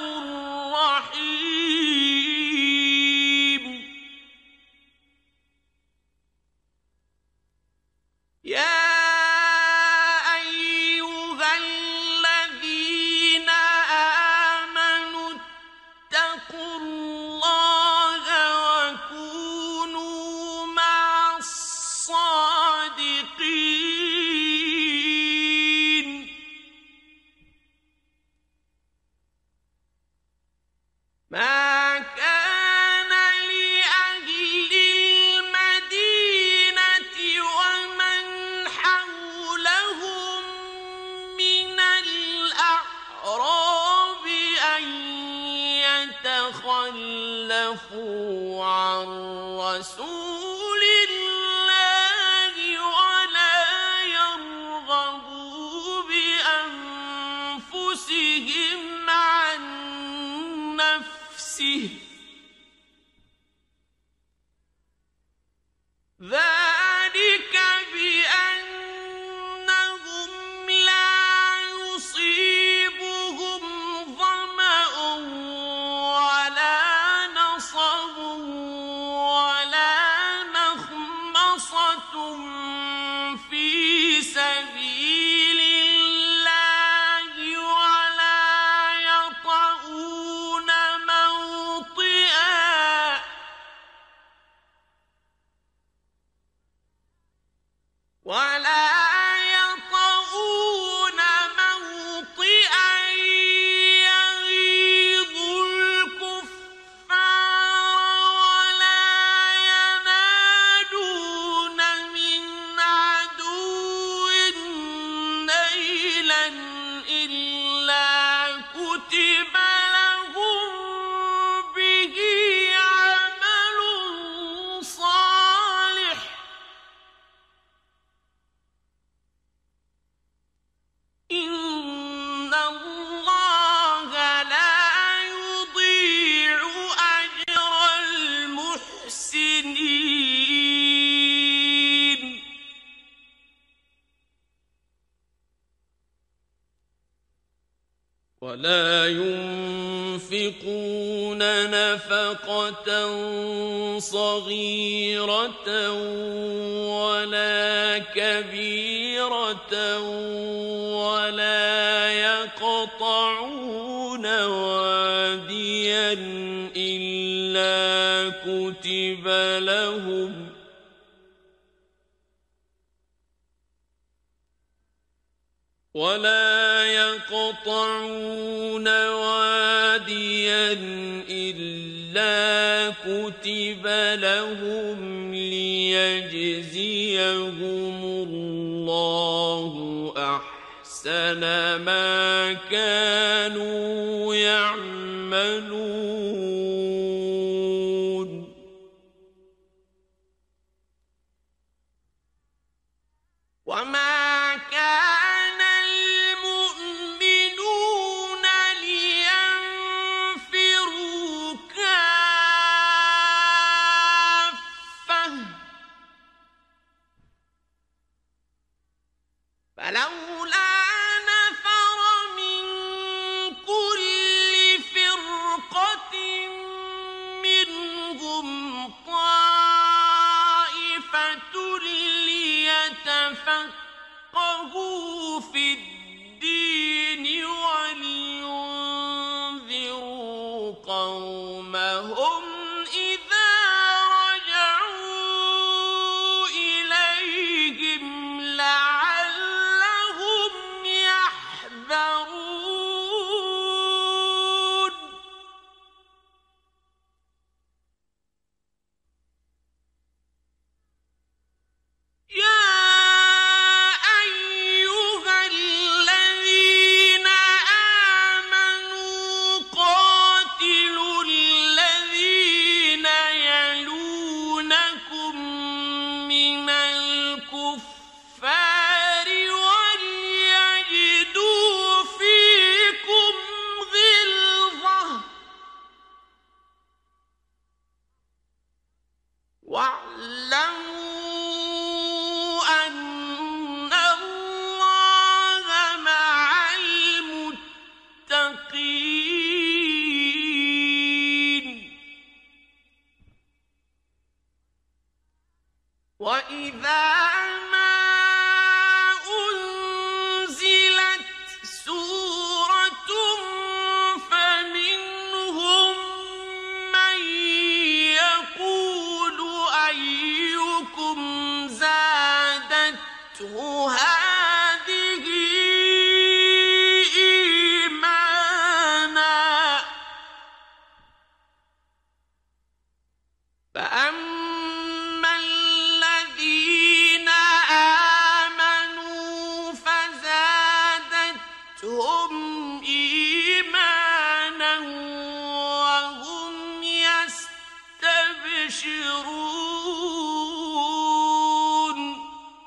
الرحيم. يا أيها الذين آمنوا اتقوا الله وكونوا مع الصادقين. ما كان لأهل المدينة ومن حولهم من الأعراب أن يتخلفوا عن رسول الله ولا يرغبوا بأنفسهم عن نفسه ذلك بأنهم لا يصيبهم ظمأ ولا نصب ولا مخمصة في سبيل الله ولا يطؤون موطئا ولا ينفقون نفقة صغيرة ولا كبيرة ولا يقطعون واديا إلا كتب لهم ليجزيهم الله أحسن ما كانوا يعملون وما كان المؤمنون لينفروا كافة فلولا نفر من كل فرقة منهم طائفة ليتفقهوا في الدين ولينذروا قومهم إذا رجعوا إليهم لعلهم يحذرون يا أيها الذين آمنوا قاتلوا الذين يلونكم من الكفار وليجدوا فيكم غلظة واعلموا أن الله مع المتقين وإذا ما أنزلت سورة فمنهم من يقول أيكم زادته هذه إيمانا فأما الذين آمنوا فزادتهم إيمانا وهم يستبشرون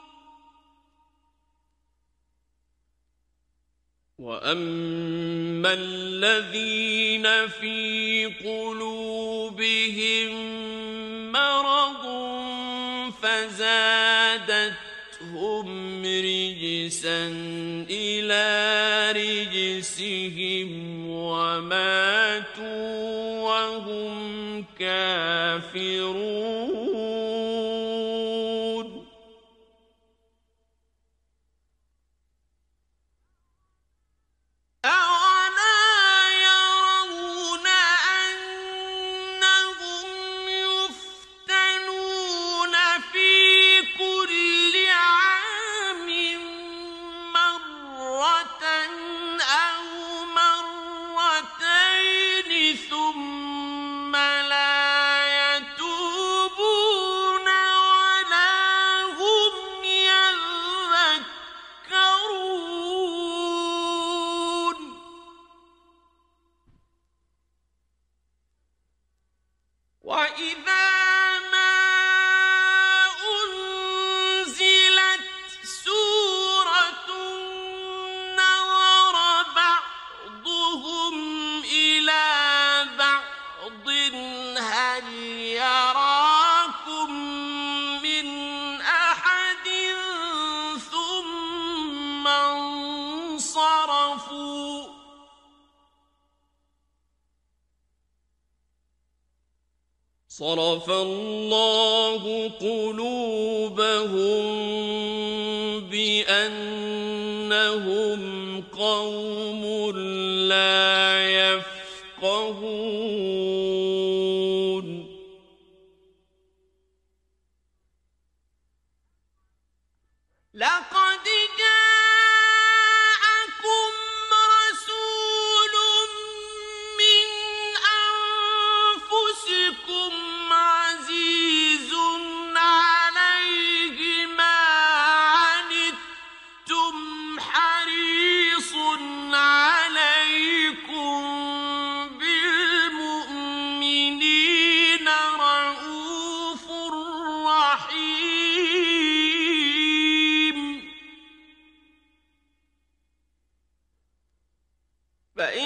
وأما الذين في قلوبهم مرض فزادتهم رجسا إلى رجسهم وماتوا وهم كافرون أولا يرون أنهم يفتنون في كل عام مرة أو مرتين ثم لا يتوبون ولا هم يذكرون وإذا ما أنزلت سورة نظر بعضهم إلى بعض هل يراكم من أحد ثم انصرفوا صرف الله قلوبهم بأنهم قوم لا يفقهون لقد جاءكم رسول من أنفسكم عزيز عليه ما عنتم حريص عليكم بالمؤمنين رؤوف رحيم فإن